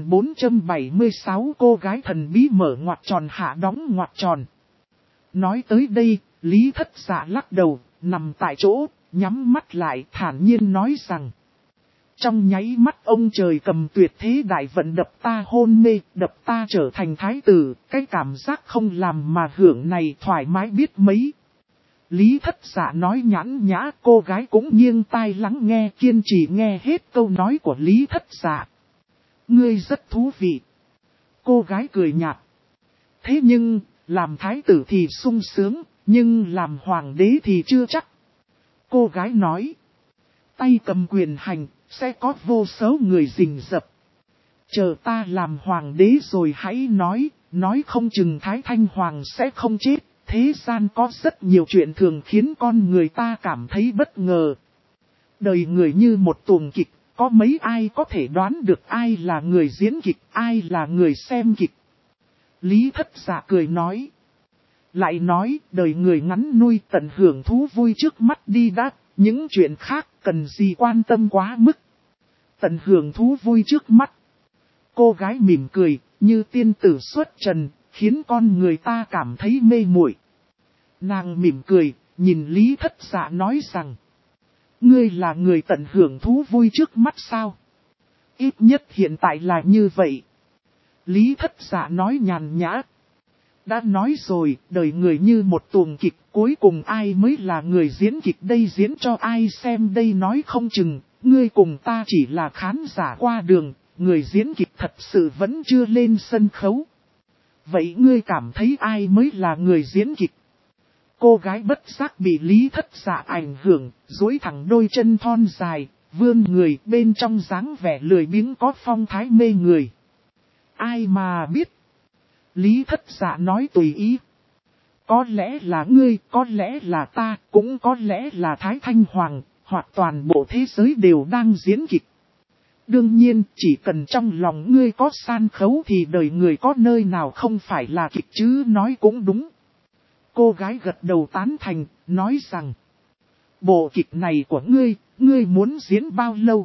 3476 cô gái thần bí mở ngoặc tròn hạ đóng ngoặc tròn. Nói tới đây, Lý Thất Dạ lắc đầu, nằm tại chỗ, nhắm mắt lại thản nhiên nói rằng. Trong nháy mắt ông trời cầm tuyệt thế đại vận đập ta hôn mê, đập ta trở thành thái tử, cái cảm giác không làm mà hưởng này thoải mái biết mấy. Lý Thất Dạ nói nhãn nhã, cô gái cũng nghiêng tai lắng nghe, kiên trì nghe hết câu nói của Lý Thất Dạ. Ngươi rất thú vị. Cô gái cười nhạt. Thế nhưng, làm thái tử thì sung sướng, Nhưng làm hoàng đế thì chưa chắc. Cô gái nói. Tay cầm quyền hành, sẽ có vô số người rình rập. Chờ ta làm hoàng đế rồi hãy nói không chừng Thái Thanh Hoàng sẽ không chết. Thế gian có rất nhiều chuyện thường khiến con người ta cảm thấy bất ngờ. Đời người như một tuồng kịch, có mấy ai có thể đoán được ai là người diễn kịch, ai là người xem kịch. Lý Thất Dạ cười nói. Lại nói, đời người ngắn nuôi tận hưởng thú vui trước mắt đi đã, những chuyện khác cần gì quan tâm quá mức. Tận hưởng thú vui trước mắt. Cô gái mỉm cười, như tiên tử xuất trần, khiến con người ta cảm thấy mê muội. Nàng mỉm cười, nhìn Lý Thất Dạ nói rằng. Ngươi là người tận hưởng thú vui trước mắt sao? Ít nhất hiện tại là như vậy. Lý Thất Dạ nói nhàn nhã. Đã nói rồi, đời người như một tuồng kịch, cuối cùng ai mới là người diễn kịch đây, diễn cho ai xem đây, nói không chừng, ngươi cùng ta chỉ là khán giả qua đường, người diễn kịch thật sự vẫn chưa lên sân khấu. Vậy ngươi cảm thấy ai mới là người diễn kịch? Cô gái bất giác bị Lý Thất Dạ ảnh hưởng, duỗi thẳng đôi chân thon dài, vươn người, bên trong dáng vẻ lười biếng có phong thái mê người. Ai mà biết? Lý Thất Dạ nói tùy ý. Có lẽ là ngươi, có lẽ là ta, cũng có lẽ là Thái Thanh Hoàng, hoặc toàn bộ thế giới đều đang diễn kịch. Đương nhiên, chỉ cần trong lòng ngươi có san khấu thì đời người có nơi nào không phải là kịch chứ, nói cũng đúng. Cô gái gật đầu tán thành, nói rằng. Bộ kịch này của ngươi muốn diễn bao lâu?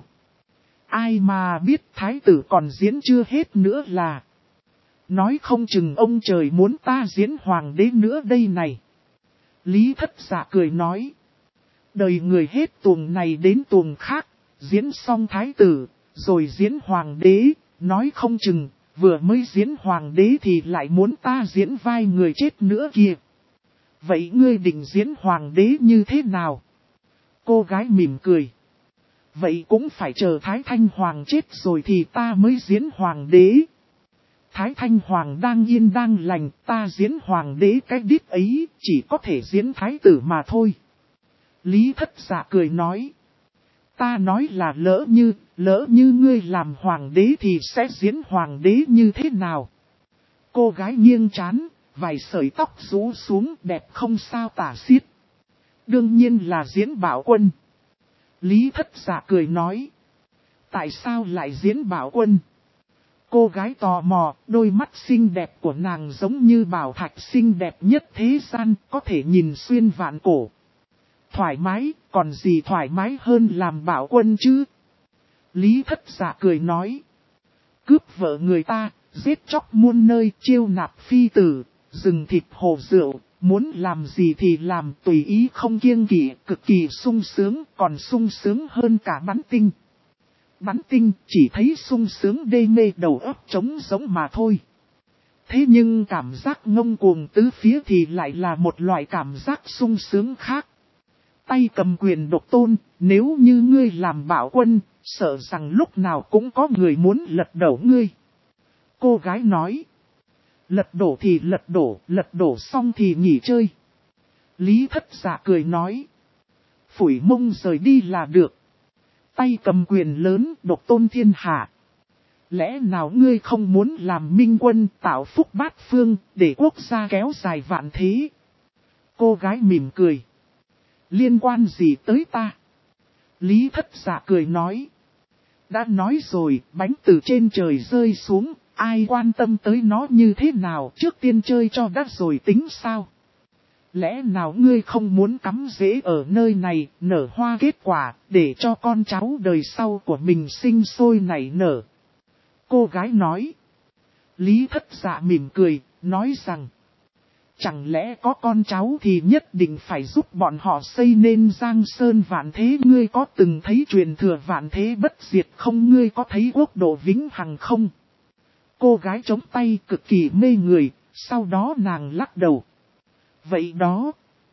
Ai mà biết thái tử còn diễn chưa hết nữa là. Nói không chừng ông trời muốn ta diễn hoàng đế nữa đây này. Lý Thất Dạ cười nói. Đời người hết tuồng này đến tuồng khác, diễn xong thái tử, rồi diễn hoàng đế, nói không chừng, vừa mới diễn hoàng đế thì lại muốn ta diễn vai người chết nữa kìa. Vậy ngươi định diễn hoàng đế như thế nào? Cô gái mỉm cười. Vậy cũng phải chờ Thái Thanh Hoàng chết rồi thì ta mới diễn hoàng đế. Thái Thanh Hoàng đang yên đang lành, ta diễn hoàng đế cái đít ấy, chỉ có thể diễn thái tử mà thôi. Lý Thất Dạ cười nói. Ta nói là lỡ như ngươi làm hoàng đế thì sẽ diễn hoàng đế như thế nào? Cô gái nghiêng trán, vài sợi tóc rũ xuống đẹp không sao tả xiết. Đương nhiên là diễn Bảo Quân. Lý Thất Dạ cười nói. Tại sao lại diễn Bảo Quân? Cô gái tò mò, đôi mắt xinh đẹp của nàng giống như bảo thạch xinh đẹp nhất thế gian, có thể nhìn xuyên vạn cổ. Thoải mái, còn gì thoải mái hơn làm Bảo Quân chứ? Lý Thất Dạ cười nói. Cướp vợ người ta, giết chóc muôn nơi, chiêu nạp phi tử, rừng thịt hồ rượu, muốn làm gì thì làm, tùy ý không kiêng kỵ, cực kỳ sung sướng, còn sung sướng hơn cả bắn tinh. Bắn tinh chỉ thấy sung sướng đê mê đầu óc trống giống mà thôi. Thế nhưng cảm giác ngông cuồng tứ phía thì lại là một loại cảm giác sung sướng khác. Tay cầm quyền độc tôn, nếu như ngươi làm Bảo Quân, sợ rằng lúc nào cũng có người muốn lật đổ ngươi. Cô gái nói. Lật đổ thì lật đổ xong thì nghỉ chơi. Lý Thất Dạ cười nói. Phủi mông rời đi là được. Tay cầm quyền lớn độc tôn thiên hạ. Lẽ nào ngươi không muốn làm minh quân tạo phúc bát phương để quốc gia kéo dài vạn thế? Cô gái mỉm cười. Liên quan gì tới ta? Lý Thất Dạ cười nói. Đã nói rồi, bánh từ trên trời rơi xuống, ai quan tâm tới nó như thế nào, trước tiên chơi cho đã rồi tính sao? Lẽ nào ngươi không muốn cắm rễ ở nơi này, nở hoa kết quả, để cho con cháu đời sau của mình sinh sôi nảy nở? Cô gái nói. Lý Thất Dạ mỉm cười, nói rằng. Chẳng lẽ có con cháu thì nhất định phải giúp bọn họ xây nên giang sơn vạn thế? Ngươi có từng thấy truyền thừa vạn thế bất diệt không? Ngươi có thấy quốc độ vĩnh hằng không? Cô gái chống tay cực kỳ mê người, sau đó nàng lắc đầu. Vậy đó.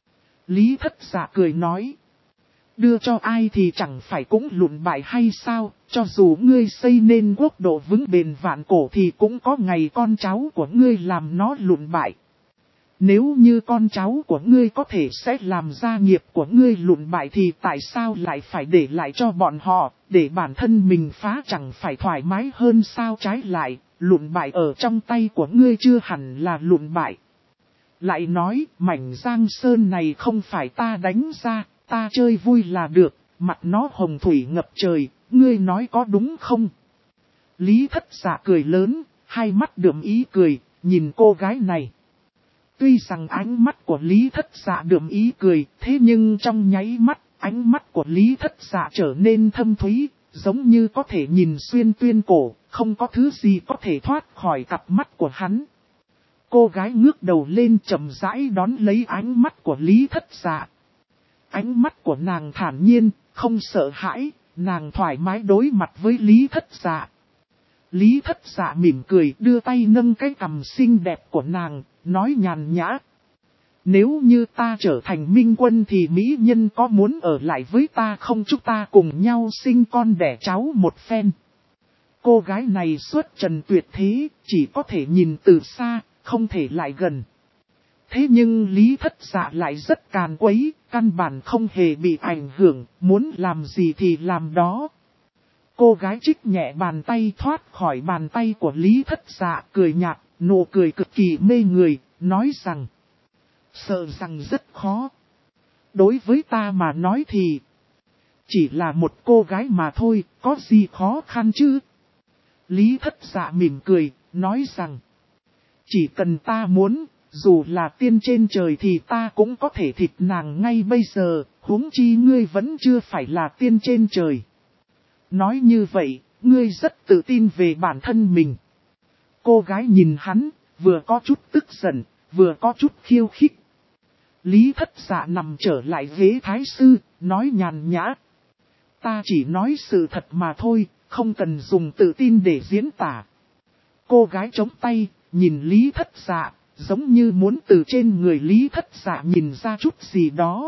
Lý Thất Dạ cười nói. Đưa cho ai thì chẳng phải cũng lụn bại hay sao, cho dù ngươi xây nên quốc độ vững bền vạn cổ thì cũng có ngày con cháu của ngươi làm nó lụn bại. Nếu như con cháu của ngươi có thể sẽ làm gia nghiệp của ngươi lụn bại thì tại sao lại phải để lại cho bọn họ, để bản thân mình phá chẳng phải thoải mái hơn sao? Trái lại, lụn bại ở trong tay của ngươi chưa hẳn là lụn bại. Lại nói, mảnh Giang Sơn này không phải ta đánh ra, ta chơi vui là được, mặt nó hồng thủy ngập trời, ngươi nói có đúng không? Lý Thất Dạ cười lớn, hai mắt đượm ý cười, nhìn cô gái này. Tuy rằng ánh mắt của Lý Thất Dạ đượm ý cười, thế nhưng trong nháy mắt, ánh mắt của Lý Thất Dạ trở nên thâm thúy, giống như có thể nhìn xuyên tuyên cổ, không có thứ gì có thể thoát khỏi cặp mắt của hắn. Cô gái ngước đầu lên chậm rãi đón lấy ánh mắt của Lý Thất Dạ. Ánh mắt của nàng thản nhiên, không sợ hãi, nàng thoải mái đối mặt với Lý Thất Dạ. Lý Thất Dạ mỉm cười đưa tay nâng cái cằm xinh đẹp của nàng, nói nhàn nhã. Nếu như ta trở thành minh quân thì mỹ nhân có muốn ở lại với ta không, chúng ta cùng nhau sinh con đẻ cháu một phen. Cô gái này xuất trần tuyệt thế, chỉ có thể nhìn từ xa, không thể lại gần. Thế nhưng Lý Thất Dạ lại rất càn quấy, căn bản không hề bị ảnh hưởng, muốn làm gì thì làm đó. Cô gái trích nhẹ bàn tay thoát khỏi bàn tay của Lý Thất Dạ, cười nhạt, nụ cười cực kỳ mê người, nói rằng: sợ rằng rất khó. Đối với ta mà nói thì chỉ là một cô gái mà thôi, có gì khó khăn chứ? Lý Thất Dạ mỉm cười, nói rằng: chỉ cần ta muốn, dù là tiên trên trời thì ta cũng có thể thịt nàng ngay bây giờ, huống chi ngươi vẫn chưa phải là tiên trên trời. Nói như vậy, ngươi rất tự tin về bản thân mình. Cô gái nhìn hắn, vừa có chút tức giận, vừa có chút khiêu khích. Lý Thất Dạ nằm trở lại ghế thái sư, nói nhàn nhã: ta chỉ nói sự thật mà thôi, không cần dùng tự tin để diễn tả. Cô gái chống tay, nhìn Lý Thất Dạ, giống như muốn từ trên người Lý Thất Dạ nhìn ra chút gì đó.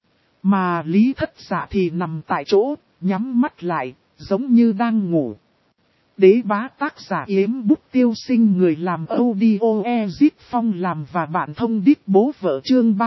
Mà Lý Thất Dạ thì nằm tại chỗ, nhắm mắt lại, giống như đang ngủ. Đế bá tác giả Yếm Bút Tiêu Sinh, người làm audio Ezit Phong làm và bạn thông đít bố vợ, chương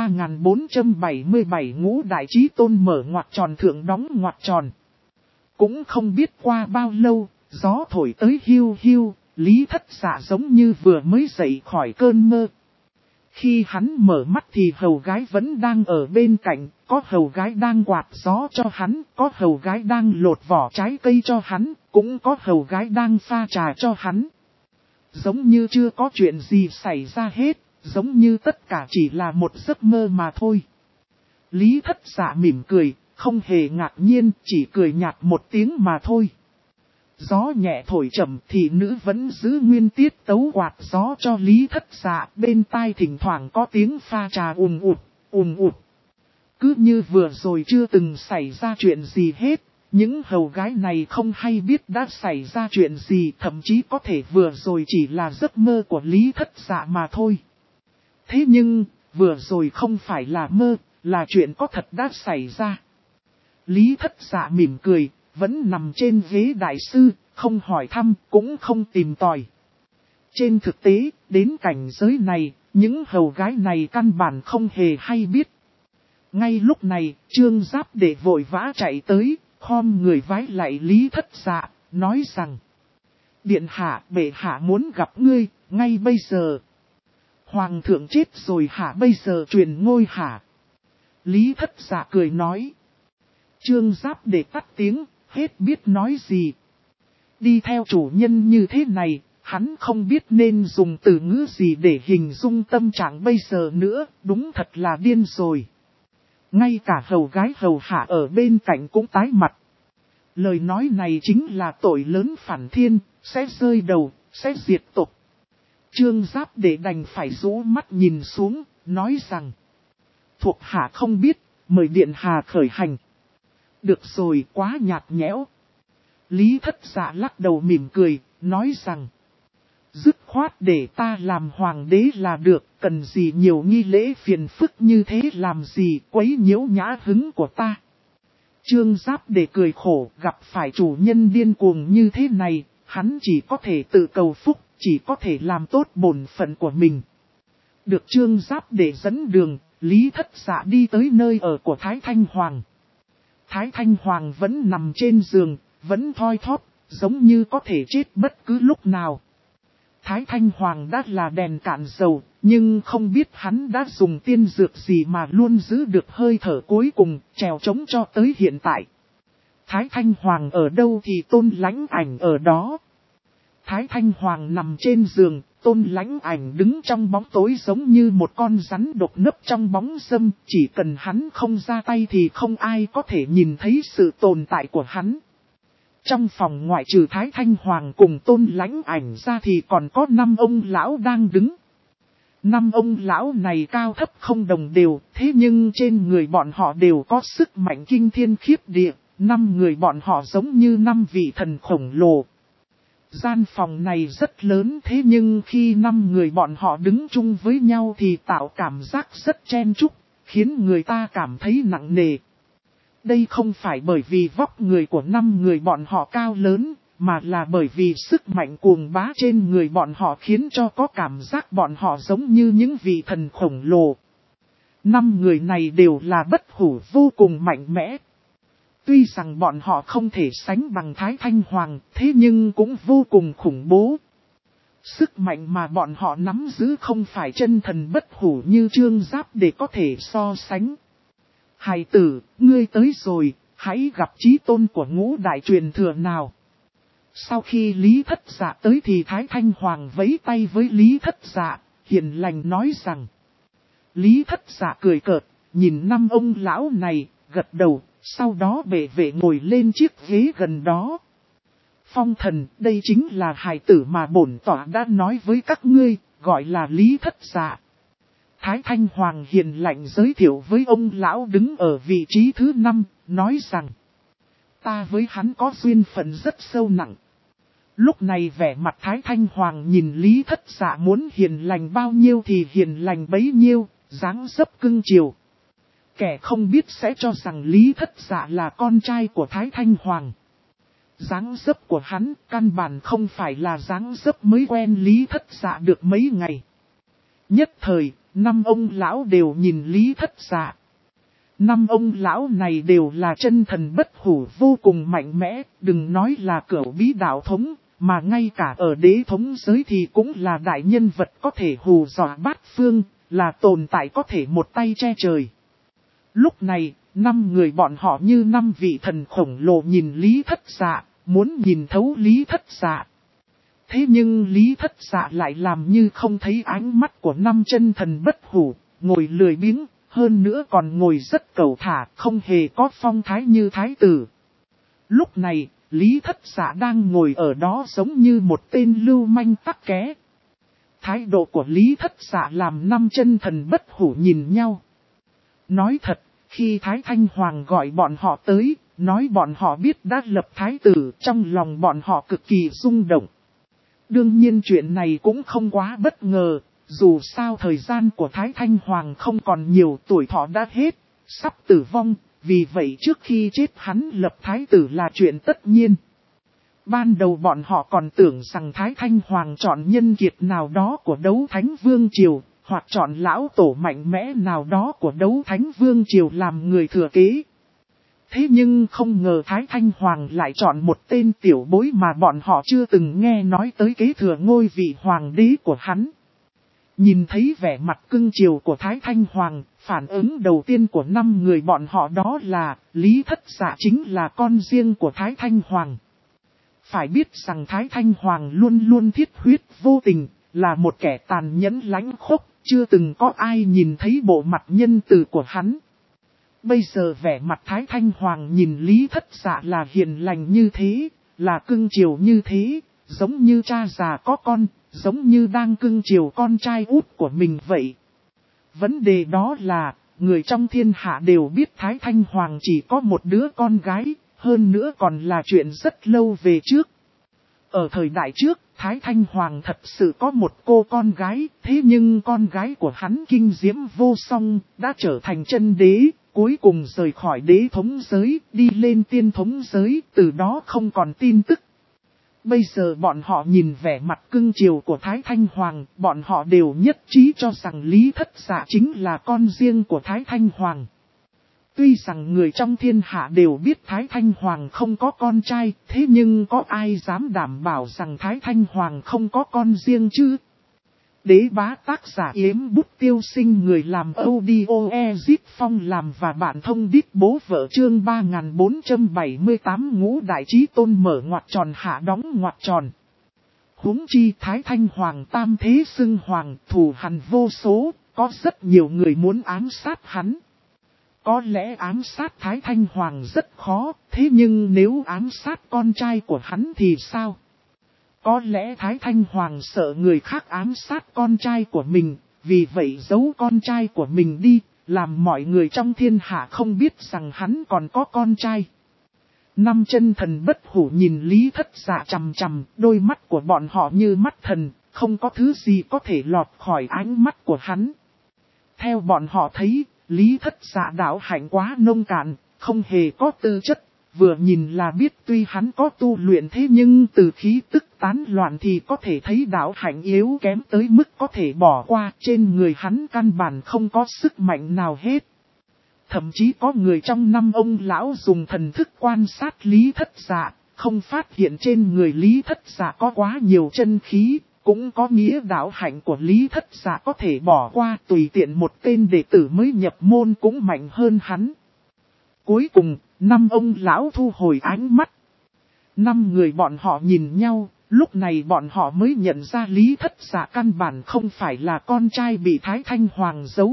3477 ngũ đại chí tôn mở ngoặc tròn thượng đóng ngoặc tròn. Cũng không biết qua bao lâu, gió thổi tới hiu hiu, Lý Thất Dạ giống như vừa mới dậy khỏi cơn mơ. Khi hắn mở mắt thì hầu gái vẫn đang ở bên cạnh, có hầu gái đang quạt gió cho hắn, có hầu gái đang lột vỏ trái cây cho hắn, cũng có hầu gái đang pha trà cho hắn. Giống như chưa có chuyện gì xảy ra hết, giống như tất cả chỉ là một giấc mơ mà thôi. Lý Thất Dạ mỉm cười, không hề ngạc nhiên, chỉ cười nhạt một tiếng mà thôi. Gió nhẹ thổi chậm thì nữ vẫn giữ nguyên tiết tấu quạt gió cho Lý Thất Dạ, bên tai thỉnh thoảng có tiếng pha trà ùm ụt. Cứ như vừa rồi chưa từng xảy ra chuyện gì hết, những hầu gái này không hay biết đã xảy ra chuyện gì, thậm chí có thể vừa rồi chỉ là giấc mơ của Lý Thất Dạ mà thôi. Thế nhưng, vừa rồi không phải là mơ, là chuyện có thật đã xảy ra. Lý Thất Dạ mỉm cười, vẫn nằm trên ghế đại sư, không hỏi thăm, cũng không tìm tòi. Trên thực tế, đến cảnh giới này, những hầu gái này căn bản không hề hay biết. Ngay lúc này, Trương Giáp Đệ vội vã chạy tới, khom người vái lạy Lý Thất Dạ, nói rằng: điện hạ, bệ hạ muốn gặp ngươi, ngay bây giờ. Hoàng thượng chết rồi hả, bây giờ truyền ngôi hả? Lý Thất Dạ cười nói. Trương Giáp Đệ tắt tiếng, hết biết nói gì. Đi theo chủ nhân như thế này, hắn không biết nên dùng từ ngữ gì để hình dung tâm trạng bây giờ nữa, đúng thật là điên rồi. Ngay cả hầu gái hầu hạ ở bên cạnh cũng tái mặt. Lời nói này chính là tội lớn phản thiên, sẽ rơi đầu, sẽ diệt tộc. Trương Giáp Đệ đành phải rũ mắt nhìn xuống, nói rằng: thuộc hạ không biết, mời điện hạ khởi hành. Được rồi, quá nhạt nhẽo. Lý Thất Dạ lắc đầu mỉm cười, nói rằng: dứt khoát để ta làm hoàng đế là được, cần gì nhiều nghi lễ phiền phức như thế làm gì, quấy nhiễu nhã hứng của ta. Trương Giáp Đệ cười khổ, gặp phải chủ nhân điên cuồng như thế này, hắn chỉ có thể tự cầu phúc, chỉ có thể làm tốt bổn phận của mình. được Trương Giáp để dẫn đường, Lý Thất Dạ đi tới nơi ở của Thái Thanh Hoàng. Thái Thanh Hoàng vẫn nằm trên giường, vẫn thoi thóp, giống như có thể chết bất cứ lúc nào. Thái Thanh Hoàng đã là đèn cạn dầu, nhưng không biết hắn đã dùng tiên dược gì mà luôn giữ được hơi thở cuối cùng, trèo trống cho tới hiện tại. Thái Thanh Hoàng ở đâu thì Tôn Lãnh Ảnh ở đó. Thái Thanh Hoàng nằm trên giường, Tôn Lãnh Ảnh đứng trong bóng tối giống như một con rắn độc nấp trong bóng râm, chỉ cần hắn không ra tay thì không ai có thể nhìn thấy sự tồn tại của hắn. Trong phòng ngoại trừ Thái Thanh Hoàng cùng Tôn Lãnh Ảnh ra thì còn có 5 ông lão đang đứng. 5 ông lão này cao thấp không đồng đều, thế nhưng trên người bọn họ đều có sức mạnh kinh thiên khiếp địa, 5 người bọn họ giống như 5 vị thần khổng lồ. Gian phòng này rất lớn thế nhưng khi 5 người bọn họ đứng chung với nhau thì tạo cảm giác rất chen chúc, khiến người ta cảm thấy nặng nề. Đây không phải bởi vì vóc người của 5 người bọn họ cao lớn, mà là bởi vì sức mạnh cuồng bá trên người bọn họ khiến cho có cảm giác bọn họ giống như những vị thần khổng lồ. 5 người này đều là bất hủ vô cùng mạnh mẽ. Tuy rằng bọn họ không thể sánh bằng Thái Thanh Hoàng, thế nhưng cũng vô cùng khủng bố. Sức mạnh mà bọn họ nắm giữ không phải chân thần bất hủ như Trương Giáp để có thể so sánh. Hài tử, ngươi tới rồi, hãy gặp chí tôn của Ngũ Đại truyền thừa nào. Sau khi Lý Thất Dạ tới thì Thái Thanh Hoàng vẫy tay với Lý Thất Dạ, hiền lành nói rằng. Lý Thất Dạ cười cợt, nhìn 5 ông lão này, gật đầu, sau đó bệ vệ ngồi lên chiếc ghế gần đó. Phong Thần, đây chính là hài tử mà bổn tọa đã nói với các ngươi, gọi là Lý Thất Dạ. Thái Thanh Hoàng hiền lạnh giới thiệu với ông lão đứng ở vị trí thứ 5, nói rằng. Ta với hắn có duyên phận rất sâu nặng. Lúc này vẻ mặt Thái Thanh Hoàng nhìn Lý Thất Dạ muốn hiền lành bao nhiêu thì hiền lành bấy nhiêu, dáng dấp cưng chiều. Kẻ không biết sẽ cho rằng Lý Thất Dạ là con trai của Thái Thanh Hoàng. Dáng dấp của hắn căn bản không phải là dáng dấp mới quen Lý Thất Dạ được mấy ngày. Nhất thời, 5 ông lão đều nhìn Lý Thất Dạ. 5 ông lão này đều là chân thần bất hủ vô cùng mạnh mẽ, đừng nói là cửu bí đạo thống, mà ngay cả ở đế thống giới thì cũng là đại nhân vật có thể hù dọa bát phương, là tồn tại có thể một tay che trời. Lúc này, 5 người bọn họ như 5 vị thần khổng lồ nhìn Lý Thất Dạ, muốn nhìn thấu Lý Thất Dạ. Thế nhưng Lý Thất Dạ lại làm như không thấy ánh mắt của 5 chân thần bất hủ, ngồi lười biếng, hơn nữa còn ngồi rất cẩu thả, không hề có phong thái như thái tử. Lúc này, Lý Thất Dạ đang ngồi ở đó giống như một tên lưu manh tắc ké. Thái độ của Lý Thất Dạ làm 5 chân thần bất hủ nhìn nhau. Nói thật, khi Thái Thanh Hoàng gọi bọn họ tới, nói bọn họ biết đã lập thái tử, trong lòng bọn họ cực kỳ rung động. Đương nhiên chuyện này cũng không quá bất ngờ, dù sao thời gian của Thái Thanh Hoàng không còn nhiều, tuổi thọ đã hết, sắp tử vong, vì vậy trước khi chết hắn lập thái tử là chuyện tất nhiên. Ban đầu bọn họ còn tưởng rằng Thái Thanh Hoàng chọn nhân kiệt nào đó của Đấu Thánh Vương Triều, hoặc chọn lão tổ mạnh mẽ nào đó của Đấu Thánh Vương Triều làm người thừa kế. Thế nhưng không ngờ Thái Thanh Hoàng lại chọn một tên tiểu bối mà bọn họ chưa từng nghe nói tới kế thừa ngôi vị hoàng đế của hắn. Nhìn thấy vẻ mặt cưng chiều của Thái Thanh Hoàng, phản ứng đầu tiên của 5 người bọn họ đó là Lý Thất Dạ chính là con riêng của Thái Thanh Hoàng. Phải biết rằng Thái Thanh Hoàng luôn luôn thiết huyết vô tình, là một kẻ tàn nhẫn lãnh khốc, chưa từng có ai nhìn thấy bộ mặt nhân từ của hắn. Bây giờ vẻ mặt Thái Thanh Hoàng nhìn Lý Thất Dạ là hiền lành như thế, là cưng chiều như thế, giống như cha già có con, giống như đang cưng chiều con trai út của mình vậy. Vấn đề đó là, người trong thiên hạ đều biết Thái Thanh Hoàng chỉ có một đứa con gái, hơn nữa còn là chuyện rất lâu về trước. Ở thời đại trước, Thái Thanh Hoàng thật sự có một cô con gái, thế nhưng con gái của hắn kinh diễm vô song, đã trở thành chân đế, cuối cùng rời khỏi đế thống giới, đi lên tiên thống giới, từ đó không còn tin tức. Bây giờ bọn họ nhìn vẻ mặt cưng chiều của Thái Thanh Hoàng, bọn họ đều nhất trí cho rằng Lý Thất Dạ chính là con riêng của Thái Thanh Hoàng. Tuy rằng người trong thiên hạ đều biết Thái Thanh Hoàng không có con trai, thế nhưng có ai dám đảm bảo rằng Thái Thanh Hoàng không có con riêng chứ? Đế bá tác giả Yếm Bút Tiêu Sinh, người làm audio Ezip Phong làm và bạn thông đít bố vợ, chương 3478 Ngũ Đại Chí Tôn mở ngoặc tròn hạ đóng ngoặc tròn. Huống chi Thái Thanh Hoàng tam thế xưng hoàng, thù hằn vô số, có rất nhiều người muốn ám sát hắn. Có lẽ ám sát Thái Thanh Hoàng rất khó, thế nhưng nếu ám sát con trai của hắn thì sao? Có lẽ Thái Thanh Hoàng sợ người khác ám sát con trai của mình, vì vậy giấu con trai của mình đi, làm mọi người trong thiên hạ không biết rằng hắn còn có con trai. Năm chân thần bất hủ nhìn Lý Thất Dạ chằm chằm, đôi mắt của bọn họ như mắt thần, không có thứ gì có thể lọt khỏi ánh mắt của hắn. Theo bọn họ thấy, Lý Thất Dạ đạo hạnh quá nông cạn, không hề có tư chất, vừa nhìn là biết tuy hắn có tu luyện thế nhưng từ khí tức tán loạn thì có thể thấy đạo hạnh yếu kém tới mức có thể bỏ qua, trên người hắn căn bản không có sức mạnh nào hết. Thậm chí có người trong năm ông lão dùng thần thức quan sát Lý Thất Dạ, không phát hiện trên người Lý Thất Dạ có quá nhiều chân khí. Cũng có nghĩa đạo hạnh của Lý Thất Dạ có thể bỏ qua, tùy tiện một tên đệ tử mới nhập môn cũng mạnh hơn hắn. Cuối cùng, năm ông lão thu hồi ánh mắt. Năm người bọn họ nhìn nhau, lúc này bọn họ mới nhận ra Lý Thất Dạ căn bản không phải là con trai bị Thái Thanh Hoàng giấu.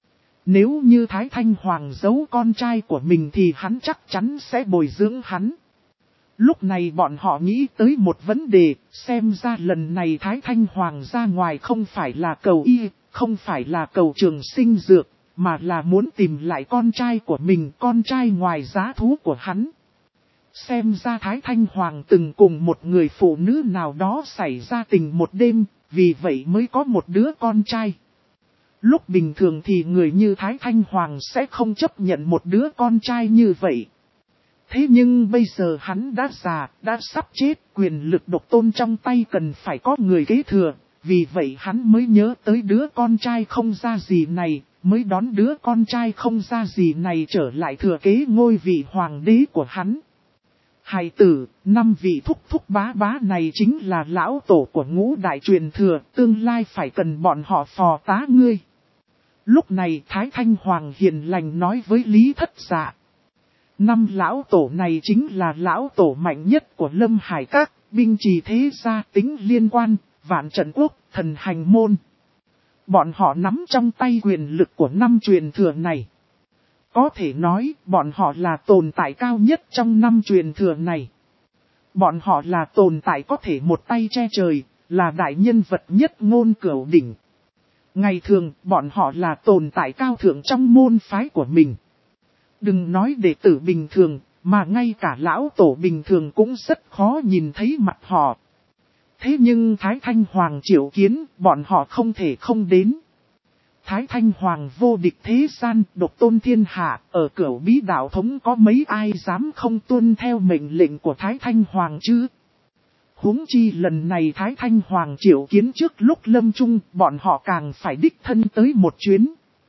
Nếu như Thái Thanh Hoàng giấu con trai của mình thì hắn chắc chắn sẽ bồi dưỡng hắn. Lúc này bọn họ nghĩ tới một vấn đề, xem ra lần này Thái Thanh Hoàng ra ngoài không phải là cầu y, không phải là cầu trường sinh dược, mà là muốn tìm lại con trai của mình, con trai ngoài giá thú của hắn. Xem ra Thái Thanh Hoàng từng cùng một người phụ nữ nào đó xảy ra tình một đêm, vì vậy mới có một đứa con trai. Lúc bình thường thì người như Thái Thanh Hoàng sẽ không chấp nhận một đứa con trai như vậy. Thế nhưng bây giờ hắn đã già, đã sắp chết, quyền lực độc tôn trong tay cần phải có người kế thừa, vì vậy hắn mới nhớ tới đứa con trai không ra gì này, mới đón đứa con trai không ra gì này trở lại thừa kế ngôi vị hoàng đế của hắn. Hài tử, 5 vị thúc thúc bá bá này chính là lão tổ của Ngũ Đại truyền thừa, tương lai phải cần bọn họ phò tá ngươi. Lúc này Thái Thanh Hoàng hiền lành nói với Lý Thất Dạ. 5 lão tổ này chính là lão tổ mạnh nhất của Lâm Hải Các, binh trì thế gia, tính liên quan, vạn trận quốc, thần hành môn. Bọn họ nắm trong tay quyền lực của 5 truyền thừa này. Có thể nói, bọn họ là tồn tại cao nhất trong 5 truyền thừa này. Bọn họ là tồn tại có thể một tay che trời, là đại nhân vật nhất ngôn cửu đỉnh. Ngày thường, bọn họ là tồn tại cao thượng trong môn phái của mình. Đừng nói đệ tử bình thường, mà ngay cả lão tổ bình thường cũng rất khó nhìn thấy mặt họ. Thế nhưng Thái Thanh Hoàng triệu kiến, bọn họ không thể không đến. Thái Thanh Hoàng vô địch thế gian, độc tôn thiên hạ, ở cửu bí đạo thống có mấy ai dám không tuân theo mệnh lệnh của Thái Thanh Hoàng chứ? Huống chi lần này Thái Thanh Hoàng triệu kiến trước lúc lâm chung, bọn họ càng phải đích thân tới một chuyến.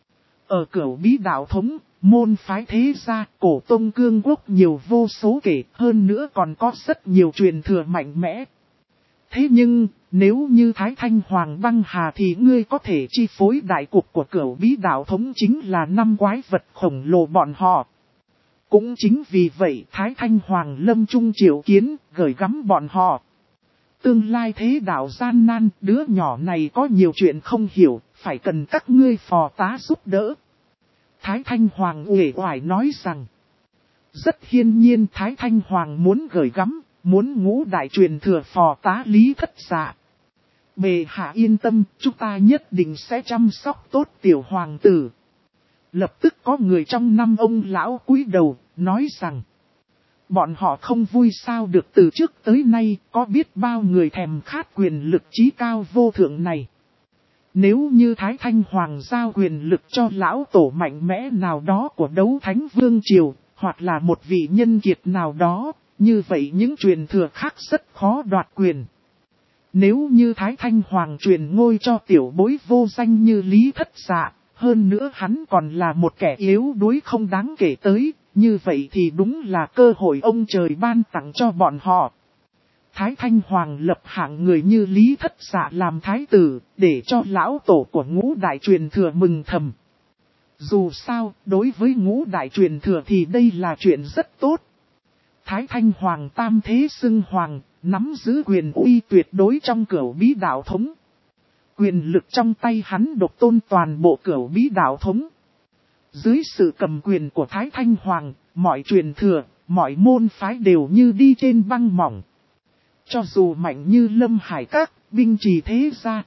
Ở cửu bí đạo thống, môn phái thế gia, cổ tông cương quốc nhiều vô số kể, hơn nữa còn có rất nhiều truyền thừa mạnh mẽ. Thế nhưng, nếu như Thái Thanh Hoàng băng hà thì ngươi có thể chi phối đại cục của cửu bí đạo thống chính là 5 quái vật khổng lồ bọn họ. Cũng chính vì vậy Thái Thanh Hoàng lâm chung triệu kiến, gửi gắm bọn họ. Tương lai thế đạo gian nan, đứa nhỏ này có nhiều chuyện không hiểu, phải cần các ngươi phò tá giúp đỡ. Thái Thanh Hoàng uể oải nói rằng, rất hiển nhiên Thái Thanh Hoàng muốn gửi gắm, muốn Ngũ Đại truyền thừa phò tá Lý Thất Dạ. Bệ hạ yên tâm, chúng ta nhất định sẽ chăm sóc tốt tiểu hoàng tử. Lập tức có người trong 5 ông lão cúi đầu, nói rằng, bọn họ không vui sao được, từ trước tới nay, có biết bao người thèm khát quyền lực trí cao vô thượng này. Nếu như Thái Thanh Hoàng giao quyền lực cho lão tổ mạnh mẽ nào đó của Đấu Thánh Vương Triều, hoặc là một vị nhân kiệt nào đó, như vậy những truyền thừa khác rất khó đoạt quyền. Nếu như Thái Thanh Hoàng truyền ngôi cho tiểu bối vô danh như Lý Thất Dạ, hơn nữa hắn còn là một kẻ yếu đuối không đáng kể tới, như vậy thì đúng là cơ hội ông trời ban tặng cho bọn họ. Thái Thanh Hoàng lập hạng người như Lý Thất Dạ làm thái tử, để cho lão tổ của ngũ đại truyền thừa mừng thầm. Dù sao, đối với ngũ đại truyền thừa thì đây là chuyện rất tốt. Thái Thanh Hoàng tam thế xưng hoàng, nắm giữ quyền uy tuyệt đối trong cửu bí đạo thống. Quyền lực trong tay hắn độc tôn toàn bộ cửu bí đạo thống. Dưới sự cầm quyền của Thái Thanh Hoàng, mọi truyền thừa, mọi môn phái đều như đi trên băng mỏng. Cho dù mạnh như Lâm Hải Các, binh trì thế gia,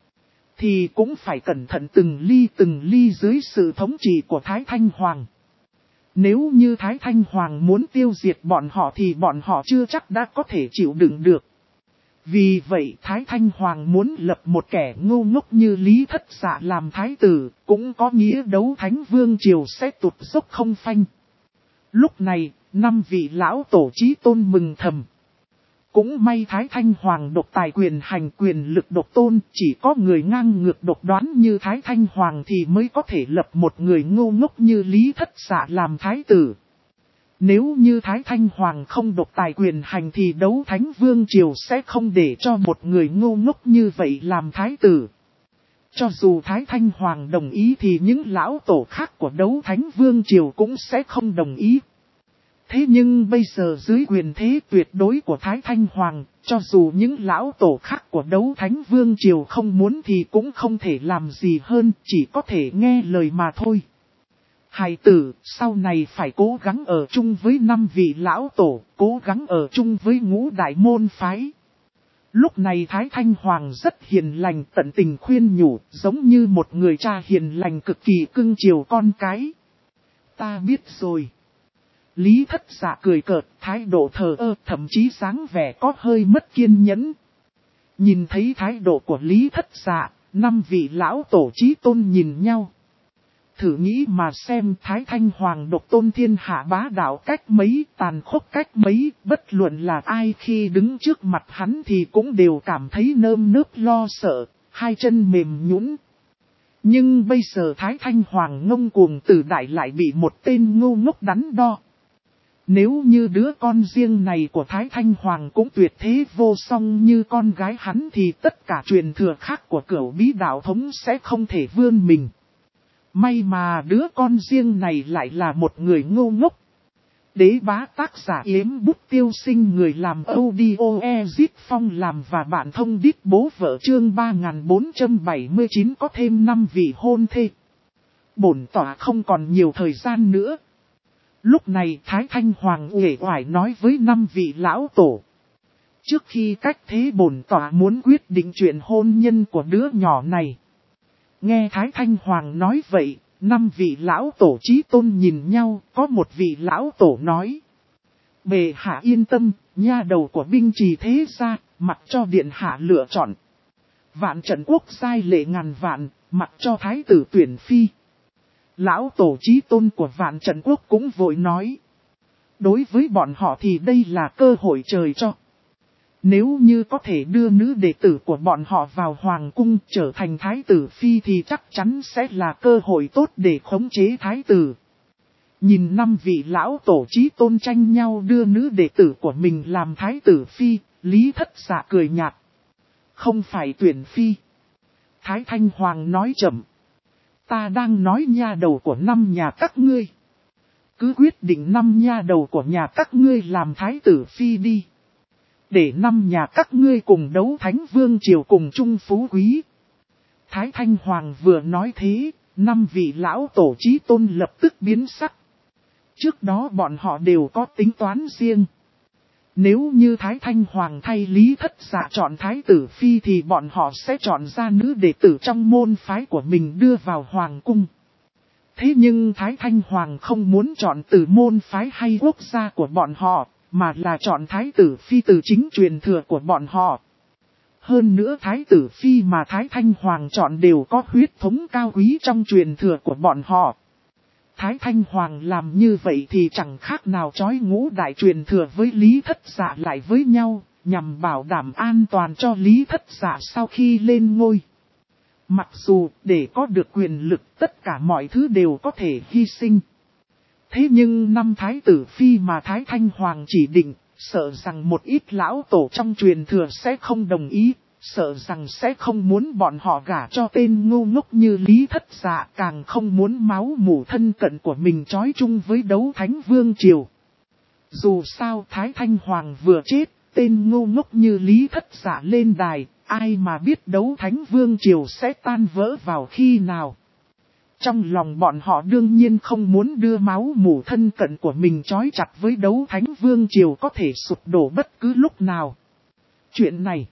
thì cũng phải cẩn thận từng ly dưới sự thống trị của Thái Thanh Hoàng. Nếu như Thái Thanh Hoàng muốn tiêu diệt bọn họ thì bọn họ chưa chắc đã có thể chịu đựng được. Vì vậy Thái Thanh Hoàng muốn lập một kẻ ngu ngốc như Lý Thất Dạ làm thái tử, cũng có nghĩa đấu thánh vương triều sẽ tụt dốc không phanh. Lúc này, 5 vị lão tổ chí tôn mừng thầm. Cũng may Thái Thanh Hoàng độc tài quyền hành quyền lực độc tôn, chỉ có người ngang ngược độc đoán như Thái Thanh Hoàng thì mới có thể lập một người ngu ngốc như Lý Thất Dạ làm thái tử. Nếu như Thái Thanh Hoàng không độc tài quyền hành thì đấu thánh vương triều sẽ không để cho một người ngu ngốc như vậy làm thái tử. Cho dù Thái Thanh Hoàng đồng ý thì những lão tổ khác của đấu thánh vương triều cũng sẽ không đồng ý. Thế nhưng bây giờ dưới quyền thế tuyệt đối của Thái Thanh Hoàng, cho dù những lão tổ khác của đấu thánh vương triều không muốn thì cũng không thể làm gì hơn, chỉ có thể nghe lời mà thôi. Hài tử, sau này phải cố gắng ở chung với 5 vị lão tổ, cố gắng ở chung với ngũ đại môn phái. Lúc này Thái Thanh Hoàng rất hiền lành tận tình khuyên nhủ, giống như một người cha hiền lành cực kỳ cưng chiều con cái. Ta biết rồi. Lý Thất Dạ cười cợt, thái độ thờ ơ, thậm chí dáng vẻ có hơi mất kiên nhẫn. Nhìn thấy thái độ của Lý Thất Dạ, 5 vị lão tổ chí tôn nhìn nhau. Thử nghĩ mà xem Thái Thanh Hoàng độc tôn thiên hạ bá đạo cách mấy, tàn khốc cách mấy, bất luận là ai khi đứng trước mặt hắn thì cũng đều cảm thấy nơm nớp lo sợ, hai chân mềm nhũn. Nhưng bây giờ Thái Thanh Hoàng ngông cuồng tự đại lại bị một tên ngu ngốc đắn đo. Nếu như đứa con riêng này của Thái Thanh Hoàng cũng tuyệt thế vô song như con gái hắn thì tất cả truyền thừa khác của cửu bí đạo thống sẽ không thể vươn mình. May mà đứa con riêng này lại là một người ngu ngốc. Đế bá tác giả Yếm Bút Tiêu Sinh, người làm audio Ezit Phong làm và bạn thông đít bố vợ chương 3479 có thêm 5 vị hôn thê. Bổn tỏa không còn nhiều thời gian nữa. Lúc này Thái Thanh Hoàng uể oải nói với 5 vị lão tổ. Trước khi cách thế bổn tỏa muốn quyết định chuyện hôn nhân của đứa nhỏ này. Nghe Thái Thanh Hoàng nói vậy, 5 vị lão tổ chí tôn nhìn nhau, có một vị lão tổ nói. Bệ hạ yên tâm, nha đầu của binh trì thế gia, mặc cho điện hạ lựa chọn. Vạn trận quốc giai lệ ngàn vạn, mặc cho thái tử tuyển phi. Lão tổ chí tôn của Vạn Trận Quốc cũng vội nói. Đối với bọn họ thì đây là cơ hội trời cho. Nếu như có thể đưa nữ đệ tử của bọn họ vào hoàng cung trở thành thái tử phi thì chắc chắn sẽ là cơ hội tốt để khống chế thái tử. Nhìn 5 vị lão tổ chí tôn tranh nhau đưa nữ đệ tử của mình làm thái tử phi, Lý Thất Dạ cười nhạt. Không phải tuyển phi. Thái Thanh Hoàng nói chậm. Ta đang nói nha đầu của 5 nhà các ngươi. Cứ quyết định 5 nha đầu của nhà các ngươi làm thái tử phi đi. Để 5 nhà các ngươi cùng đấu thánh vương triều cùng chung phú quý. Thái Thanh Hoàng vừa nói thế, 5 vị lão tổ chí tôn lập tức biến sắc. Trước đó bọn họ đều có tính toán riêng. Nếu như Thái Thanh Hoàng thay Lý Thất Dạ chọn thái tử phi thì bọn họ sẽ chọn ra nữ đệ tử trong môn phái của mình đưa vào hoàng cung. Thế nhưng Thái Thanh Hoàng không muốn chọn từ môn phái hay quốc gia của bọn họ, mà là chọn thái tử phi từ chính truyền thừa của bọn họ. Hơn nữa thái tử phi mà Thái Thanh Hoàng chọn đều có huyết thống cao quý trong truyền thừa của bọn họ. Thái Thanh Hoàng làm như vậy thì chẳng khác nào trói ngũ đại truyền thừa với Lý Thất Dạ lại với nhau, nhằm bảo đảm an toàn cho Lý Thất Dạ sau khi lên ngôi. Mặc dù để có được quyền lực tất cả mọi thứ đều có thể hy sinh. Thế nhưng năm thái tử phi mà Thái Thanh Hoàng chỉ định, sợ rằng một ít lão tổ trong truyền thừa sẽ không đồng ý, sợ rằng sẽ không muốn bọn họ gả cho tên ngu ngốc như Lý Thất Dạ, càng không muốn máu mủ thân cận của mình trói chung với Đấu Thánh Vương Triều. Dù sao Thái Thanh Hoàng vừa chết, tên ngu ngốc như Lý Thất Dạ lên đài, ai mà biết Đấu Thánh Vương Triều sẽ tan vỡ vào khi nào. Trong lòng bọn họ đương nhiên không muốn đưa máu mủ thân cận của mình trói chặt với Đấu Thánh Vương Triều có thể sụp đổ bất cứ lúc nào. Chuyện này,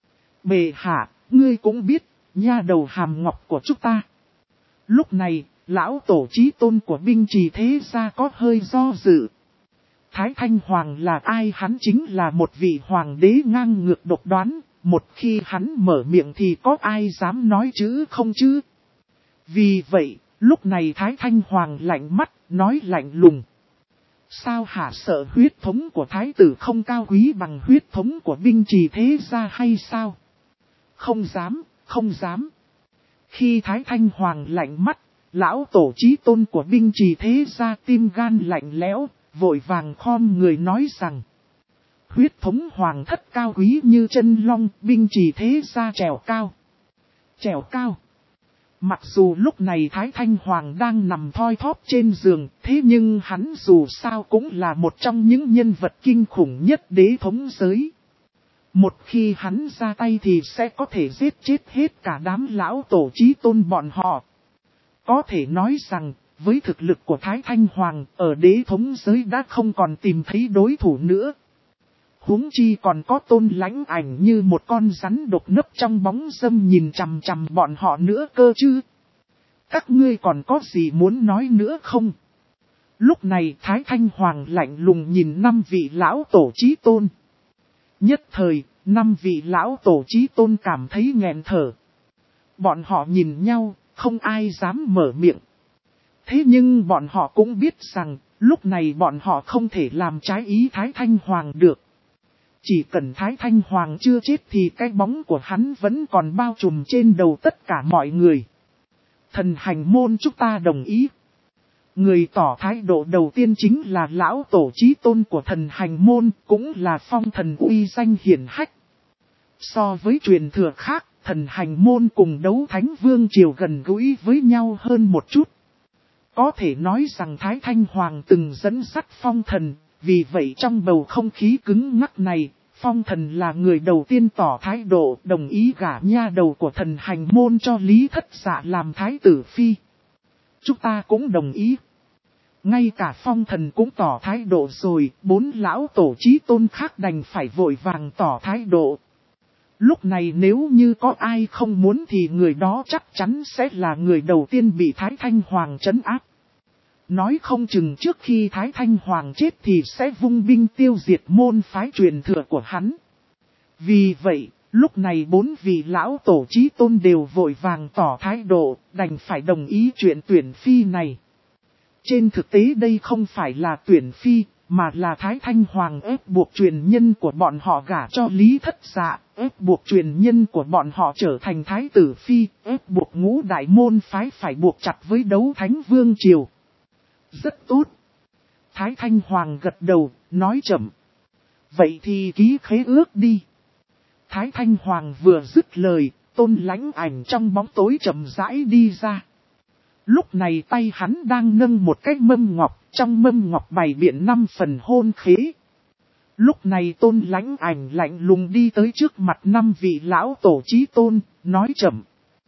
bệ hạ, ngươi cũng biết, nha đầu hàm ngọc của chúng ta. Lúc này, lão tổ chí tôn của binh trì thế gia có hơi do dự. Thái Thanh Hoàng là ai? Hắn chính là một vị hoàng đế ngang ngược độc đoán, một khi hắn mở miệng thì có ai dám nói chữ không chứ? Vì vậy, lúc này Thái Thanh Hoàng lạnh mắt, nói lạnh lùng. Sao hả, sợ huyết thống của thái tử không cao quý bằng huyết thống của binh trì thế gia hay sao? Không dám, không dám. Khi Thái Thanh Hoàng lạnh mắt, lão tổ chí tôn của binh trì thế gia tim gan lạnh lẽo, vội vàng khom người nói rằng. Huyết thống hoàng thất cao quý như chân long, binh trì thế gia trèo cao. Trèo cao. Mặc dù lúc này Thái Thanh Hoàng đang nằm thoi thóp trên giường, thế nhưng hắn dù sao cũng là một trong những nhân vật kinh khủng nhất đế thống giới. Một khi hắn ra tay thì sẽ có thể giết chết hết cả đám lão tổ chí tôn bọn họ. Có thể nói rằng, với thực lực của Thái Thanh Hoàng, ở đế thống giới đã không còn tìm thấy đối thủ nữa. Huống chi còn có Tôn Lãnh Ảnh như một con rắn độc nấp trong bóng râm nhìn chằm chằm bọn họ nữa cơ chứ. Các ngươi còn có gì muốn nói nữa không? Lúc này Thái Thanh Hoàng lạnh lùng nhìn 5 vị lão tổ chí tôn. Nhất thời, 5 vị lão tổ chí tôn cảm thấy nghẹn thở. Bọn họ nhìn nhau, không ai dám mở miệng. Thế nhưng bọn họ cũng biết rằng, lúc này bọn họ không thể làm trái ý Thái Thanh Hoàng được. Chỉ cần Thái Thanh Hoàng chưa chết thì cái bóng của hắn vẫn còn bao trùm trên đầu tất cả mọi người. Thần hành môn chúng ta đồng ý. Người tỏ thái độ đầu tiên chính là lão tổ chí tôn của thần hành môn, cũng là phong thần uy danh hiển hách. So với truyền thừa khác, thần hành môn cùng Đấu Thánh Vương Triều gần gũi với nhau hơn một chút. Có thể nói rằng Thái Thanh Hoàng từng dẫn dắt phong thần, vì vậy trong bầu không khí cứng ngắc này, phong thần là người đầu tiên tỏ thái độ đồng ý gả nha đầu của thần hành môn cho Lý Thất Dạ làm thái tử phi. Chúng ta cũng đồng ý. Ngay cả phong thần cũng tỏ thái độ rồi, 4 lão tổ chí tôn khác đành phải vội vàng tỏ thái độ. Lúc này nếu như có ai không muốn thì người đó chắc chắn sẽ là người đầu tiên bị Thái Thanh Hoàng trấn áp. Nói không chừng trước khi Thái Thanh Hoàng chết thì sẽ vung binh tiêu diệt môn phái truyền thừa của hắn. Vì vậy, lúc này 4 vị lão tổ chí tôn đều vội vàng tỏ thái độ, đành phải đồng ý chuyện tuyển phi này. Trên thực tế đây không phải là tuyển phi, mà là Thái Thanh Hoàng ép buộc truyền nhân của bọn họ gả cho Lý Thất Dạ, ép buộc truyền nhân của bọn họ trở thành Thái tử phi, ép buộc ngũ đại môn phái phải buộc chặt với Đấu Thánh Vương Triều. Rất tốt. Thái Thanh Hoàng gật đầu, nói chậm. Vậy thì ký khế ước đi. Thái Thanh Hoàng vừa dứt lời, Tôn Lãnh Ảnh trong bóng tối chậm rãi đi ra. Lúc này tay hắn đang nâng một cái mâm ngọc, trong mâm ngọc bày biện 5 phần hôn khế. Lúc này Tôn Lãnh Ảnh lạnh lùng đi tới trước mặt 5 vị lão tổ chí tôn, nói chậm.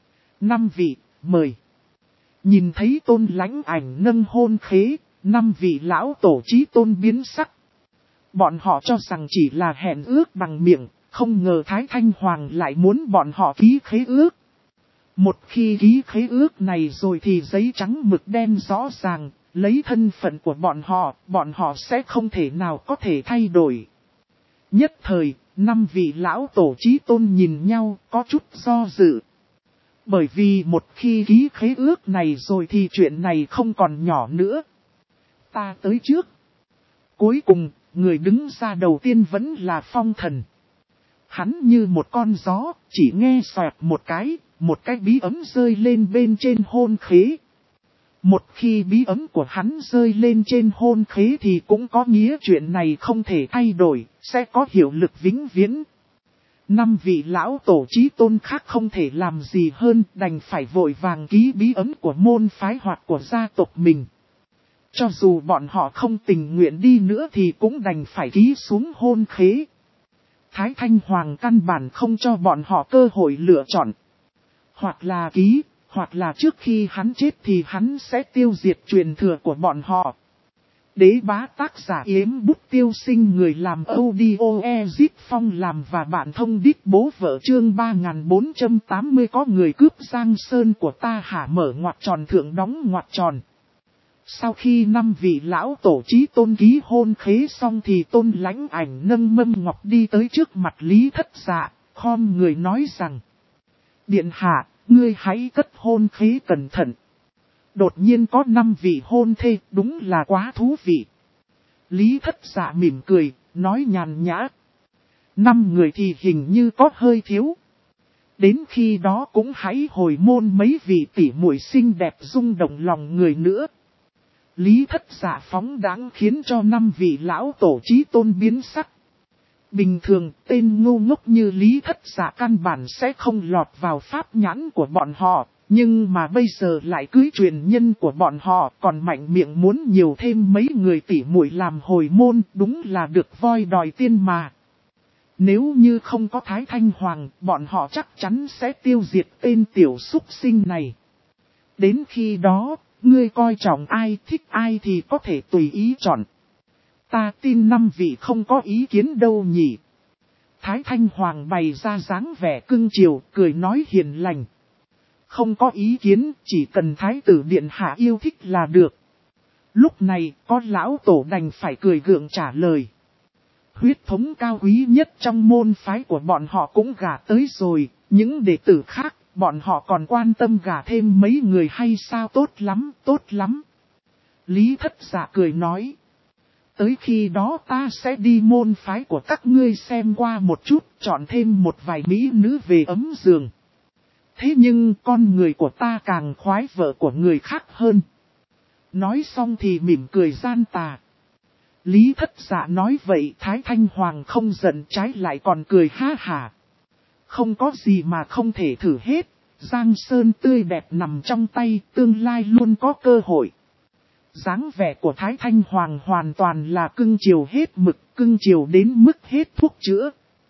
5 vị, mời. Nhìn thấy Tôn Lãnh Ảnh nâng hôn khế, 5 vị lão tổ chí tôn biến sắc. Bọn họ cho rằng chỉ là hẹn ước bằng miệng, không ngờ Thái Thanh Hoàng lại muốn bọn họ ký khế ước. Một khi ký khế ước này rồi thì giấy trắng mực đen rõ ràng, lấy thân phận của bọn họ sẽ không thể nào có thể thay đổi. Nhất thời, 5 vị lão tổ chí tôn nhìn nhau có chút do dự. Bởi vì một khi ký khế ước này rồi thì chuyện này không còn nhỏ nữa. Ta tới trước. Cuối cùng, người đứng ra đầu tiên vẫn là Phong Thần. Hắn như một con gió, chỉ nghe xoẹt một cái bí ấm rơi lên bên trên hôn khế. Một khi bí ấm của hắn rơi lên trên hôn khế thì cũng có nghĩa chuyện này không thể thay đổi, sẽ có hiệu lực vĩnh viễn. 5 vị lão tổ chí tôn khác không thể làm gì hơn, đành phải vội vàng ký bí ấm của môn phái hoặc của gia tộc mình. Cho dù bọn họ không tình nguyện đi nữa thì cũng đành phải ký xuống hôn khế. Thái Thanh Hoàng căn bản không cho bọn họ cơ hội lựa chọn. Hoặc là ký, hoặc là trước khi hắn chết thì hắn sẽ tiêu diệt truyền thừa của bọn họ. Đế bá tác giả Yếm Bút Tiêu Sinh, người làm audio Ezip Phong làm và bạn thông đích bố vợ chương 3480 có người cướp Giang Sơn của ta hả, mở ngoặc tròn thượng đóng ngoặc tròn. Sau khi 5 vị lão tổ chí tôn ký hôn khế xong thì Tôn Lãnh Ảnh nâng mâm ngọc đi tới trước mặt Lý Thất Dạ, khom người nói rằng: Điện hạ, ngươi hãy cất hôn khế cẩn thận. Đột nhiên có 5 vị hôn thê, đúng là quá thú vị. Lý Thất Dạ mỉm cười, nói nhàn nhã: 5 người thì hình như có hơi thiếu. Đến khi đó cũng hãy hồi môn mấy vị tỷ muội xinh đẹp rung động lòng người nữa. Lý Thất Dạ phóng đáng khiến cho 5 vị lão tổ chí tôn biến sắc. Bình thường tên ngu ngốc như Lý Thất Dạ căn bản sẽ không lọt vào pháp nhãn của bọn họ. Nhưng mà bây giờ lại cưới truyền nhân của bọn họ, còn mạnh miệng muốn nhiều thêm mấy người tỷ muội làm hồi môn, đúng là được voi đòi tiên mà. Nếu như không có Thái Thanh Hoàng, bọn họ chắc chắn sẽ tiêu diệt tên tiểu súc sinh này. Đến khi đó, ngươi coi trọng ai, thích ai thì có thể tùy ý chọn. Ta tin 5 vị không có ý kiến đâu nhỉ. Thái Thanh Hoàng bày ra dáng vẻ cưng chiều, cười nói hiền lành. Không có ý kiến, chỉ cần Thái tử Điện Hạ yêu thích là được. Lúc này, có lão tổ đành phải cười gượng trả lời. Huyết thống cao quý nhất trong môn phái của bọn họ cũng gả tới rồi, những đệ tử khác, bọn họ còn quan tâm gả thêm mấy người hay sao? Tốt lắm, tốt lắm. Lý Thất Dạ cười nói. Tới khi đó ta sẽ đi môn phái của các ngươi xem qua một chút, chọn thêm một vài mỹ nữ về ấm giường. Thế nhưng con người của ta càng khoái vợ của người khác hơn. Nói xong thì mỉm cười gian tà. Lý Thất Dạ nói vậy Thái Thanh Hoàng không giận, trái lại còn cười ha hả. Không có gì mà không thể thử hết. Giang Sơn tươi đẹp nằm trong tay, tương lai luôn có cơ hội. Dáng vẻ của Thái Thanh Hoàng hoàn toàn là cưng chiều hết mực, cưng chiều đến mức hết thuốc chữa.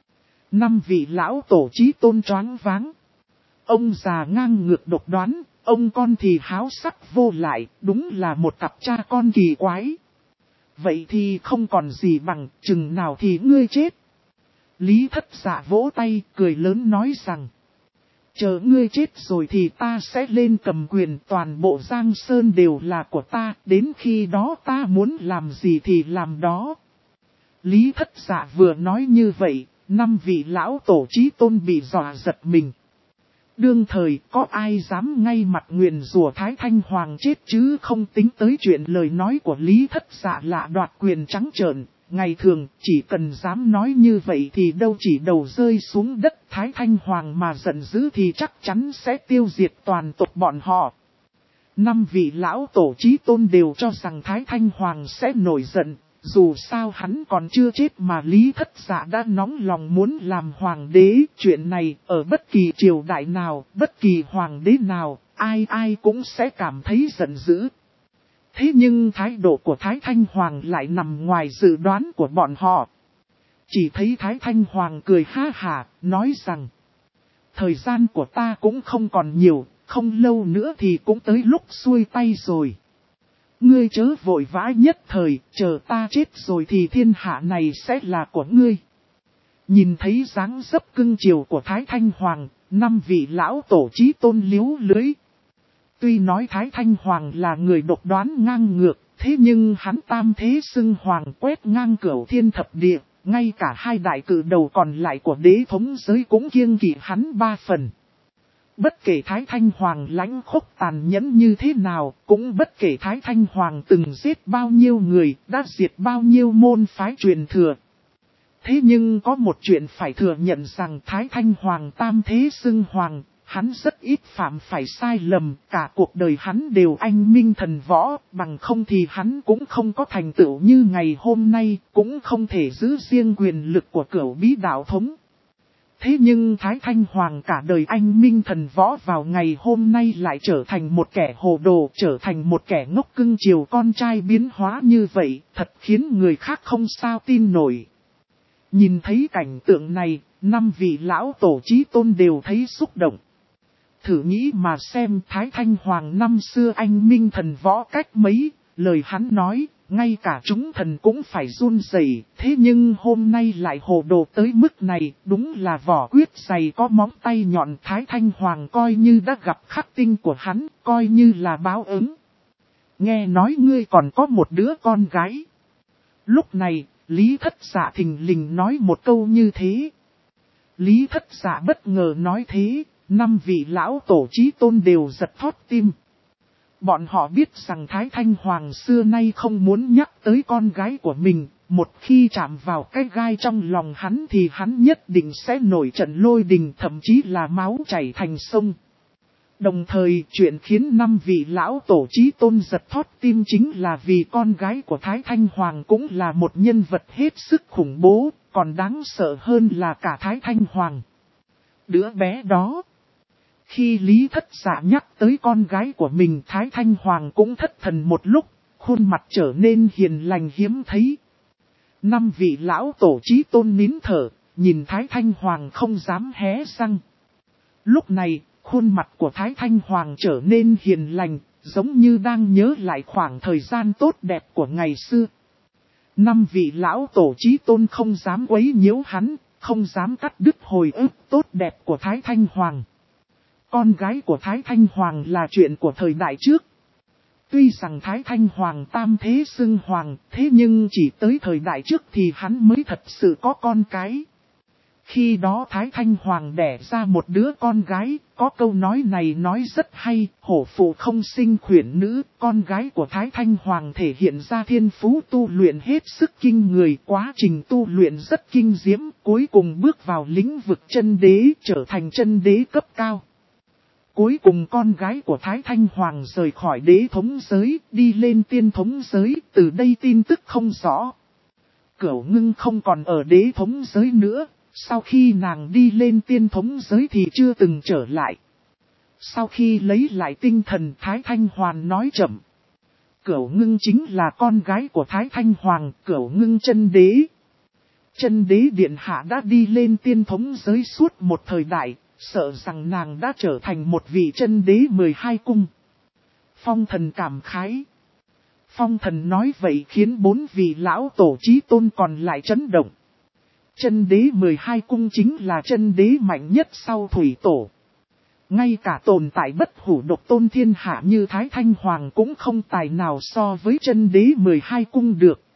5 vị lão tổ chí tôn choáng váng. Ông già ngang ngược độc đoán, ông con thì háo sắc vô lại, đúng là một cặp cha con kỳ quái. Vậy thì không còn gì bằng, chừng nào thì ngươi chết. Lý Thất Dạ vỗ tay, cười lớn nói rằng. Chờ ngươi chết rồi thì ta sẽ lên cầm quyền, toàn bộ Giang Sơn đều là của ta, đến khi đó ta muốn làm gì thì làm đó. Lý Thất Dạ vừa nói như vậy, 5 vị lão tổ chí tôn bị dọa giật mình. Đương thời có ai dám ngay mặt nguyền rủa Thái Thanh Hoàng chết chứ không tính tới chuyện lời nói của Lý Thất Dạ lạ đoạt quyền trắng trợn. Ngày thường chỉ cần dám nói như vậy thì đâu chỉ đầu rơi xuống đất, Thái Thanh Hoàng mà giận dữ thì chắc chắn sẽ tiêu diệt toàn tộc bọn họ. 5 vị lão tổ chí tôn đều cho rằng Thái Thanh Hoàng sẽ nổi giận. Dù sao hắn còn chưa chết mà Lý Thất Dạ đã nóng lòng muốn làm hoàng đế. Chuyện này ở bất kỳ triều đại nào, bất kỳ hoàng đế nào, ai cũng sẽ cảm thấy giận dữ. Thế nhưng thái độ của Thái Thanh Hoàng lại nằm ngoài dự đoán của bọn họ. Chỉ thấy Thái Thanh Hoàng cười ha hả, nói rằng. Thời gian của ta cũng không còn nhiều, không lâu nữa thì cũng tới lúc xuôi tay rồi. Ngươi chớ vội vã nhất thời, chờ ta chết rồi thì thiên hạ này sẽ là của ngươi. Nhìn thấy dáng dấp cưng chiều của Thái Thanh Hoàng, 5 vị lão tổ chí tôn liếu lưới. Tuy nói Thái Thanh Hoàng là người độc đoán ngang ngược, thế nhưng hắn tam thế xưng hoàng quét ngang cửu thiên thập địa, ngay cả 2 đại cử đầu còn lại của đế thống giới cũng kiêng kỵ hắn 3 phần. Bất kể Thái Thanh Hoàng lãnh khốc tàn nhẫn như thế nào, cũng bất kể Thái Thanh Hoàng từng giết bao nhiêu người, đã diệt bao nhiêu môn phái truyền thừa. Thế nhưng có một chuyện phải thừa nhận rằng Thái Thanh Hoàng tam thế xưng hoàng, hắn rất ít phạm phải sai lầm, cả cuộc đời hắn đều anh minh thần võ, bằng không thì hắn cũng không có thành tựu như ngày hôm nay, cũng không thể giữ riêng quyền lực của Cửu Bí đạo thống. Thế nhưng Thái Thanh Hoàng cả đời anh minh thần võ vào ngày hôm nay lại trở thành một kẻ hồ đồ, trở thành một kẻ ngốc cưng chiều con trai biến hóa như vậy, thật khiến người khác không sao tin nổi. Nhìn thấy cảnh tượng này, 5 vị lão tổ chí tôn đều thấy xúc động. Thử nghĩ mà xem Thái Thanh Hoàng năm xưa anh minh thần võ cách mấy, lời hắn nói, ngay cả chúng thần cũng phải run rẩy. Thế nhưng hôm nay lại hồ đồ tới mức này, đúng là vỏ quyết dày có móng tay nhọn. Thái Thanh Hoàng coi như đã gặp khắc tinh của hắn, coi như là báo ứng. Nghe nói ngươi còn có một đứa con gái. Lúc này, Lý Thất Dạ thình lình nói một câu như thế. Lý Thất Dạ bất ngờ nói thế, 5 vị lão tổ chí tôn đều giật thót tim. Bọn họ biết rằng Thái Thanh Hoàng xưa nay không muốn nhắc tới con gái của mình, một khi chạm vào cái gai trong lòng hắn thì hắn nhất định sẽ nổi trận lôi đình, thậm chí là máu chảy thành sông. Đồng thời chuyện khiến 5 vị lão tổ chí tôn giật thót tim chính là vì con gái của Thái Thanh Hoàng cũng là một nhân vật hết sức khủng bố, còn đáng sợ hơn là cả Thái Thanh Hoàng. Đứa bé đó. Khi Lý Thất Dạ nhắc tới con gái của mình, Thái Thanh Hoàng cũng thất thần một lúc, khuôn mặt trở nên hiền lành hiếm thấy. 5 vị lão tổ chí tôn nín thở, nhìn Thái Thanh Hoàng không dám hé răng. Lúc này, khuôn mặt của Thái Thanh Hoàng trở nên hiền lành, giống như đang nhớ lại khoảng thời gian tốt đẹp của ngày xưa. 5 vị lão tổ chí tôn không dám quấy nhiễu hắn, không dám cắt đứt hồi ức tốt đẹp của Thái Thanh Hoàng. Con gái của Thái Thanh Hoàng là chuyện của thời đại trước. Tuy rằng Thái Thanh Hoàng tam thế xưng hoàng, thế nhưng chỉ tới thời đại trước thì hắn mới thật sự có con cái. Khi đó Thái Thanh Hoàng đẻ ra một đứa con gái, có câu nói này nói rất hay, hổ phụ không sinh khuyển nữ, con gái của Thái Thanh Hoàng thể hiện ra thiên phú tu luyện hết sức kinh người, quá trình tu luyện rất kinh diễm, cuối cùng bước vào lĩnh vực chân đế, trở thành chân đế cấp cao. Cuối cùng con gái của Thái Thanh Hoàng rời khỏi đế thống giới, đi lên tiên thống giới, từ đây tin tức không rõ. Cửu Ngưng không còn ở đế thống giới nữa, sau khi nàng đi lên tiên thống giới thì chưa từng trở lại. Sau khi lấy lại tinh thần, Thái Thanh Hoàng nói chậm. Cửu Ngưng chính là con gái của Thái Thanh Hoàng, Cửu Ngưng chân đế. Chân đế điện hạ đã đi lên tiên thống giới suốt một thời đại. Sợ rằng nàng đã trở thành một vị chân đế 12 cung. Phong Thần cảm khái. Phong Thần nói vậy khiến 4 vị lão tổ chí tôn còn lại chấn động. Chân đế 12 cung chính là chân đế mạnh nhất sau Thủy Tổ. Ngay cả tồn tại bất hủ độc tôn thiên hạ như Thái Thanh Hoàng cũng không tài nào so với chân đế 12 cung được.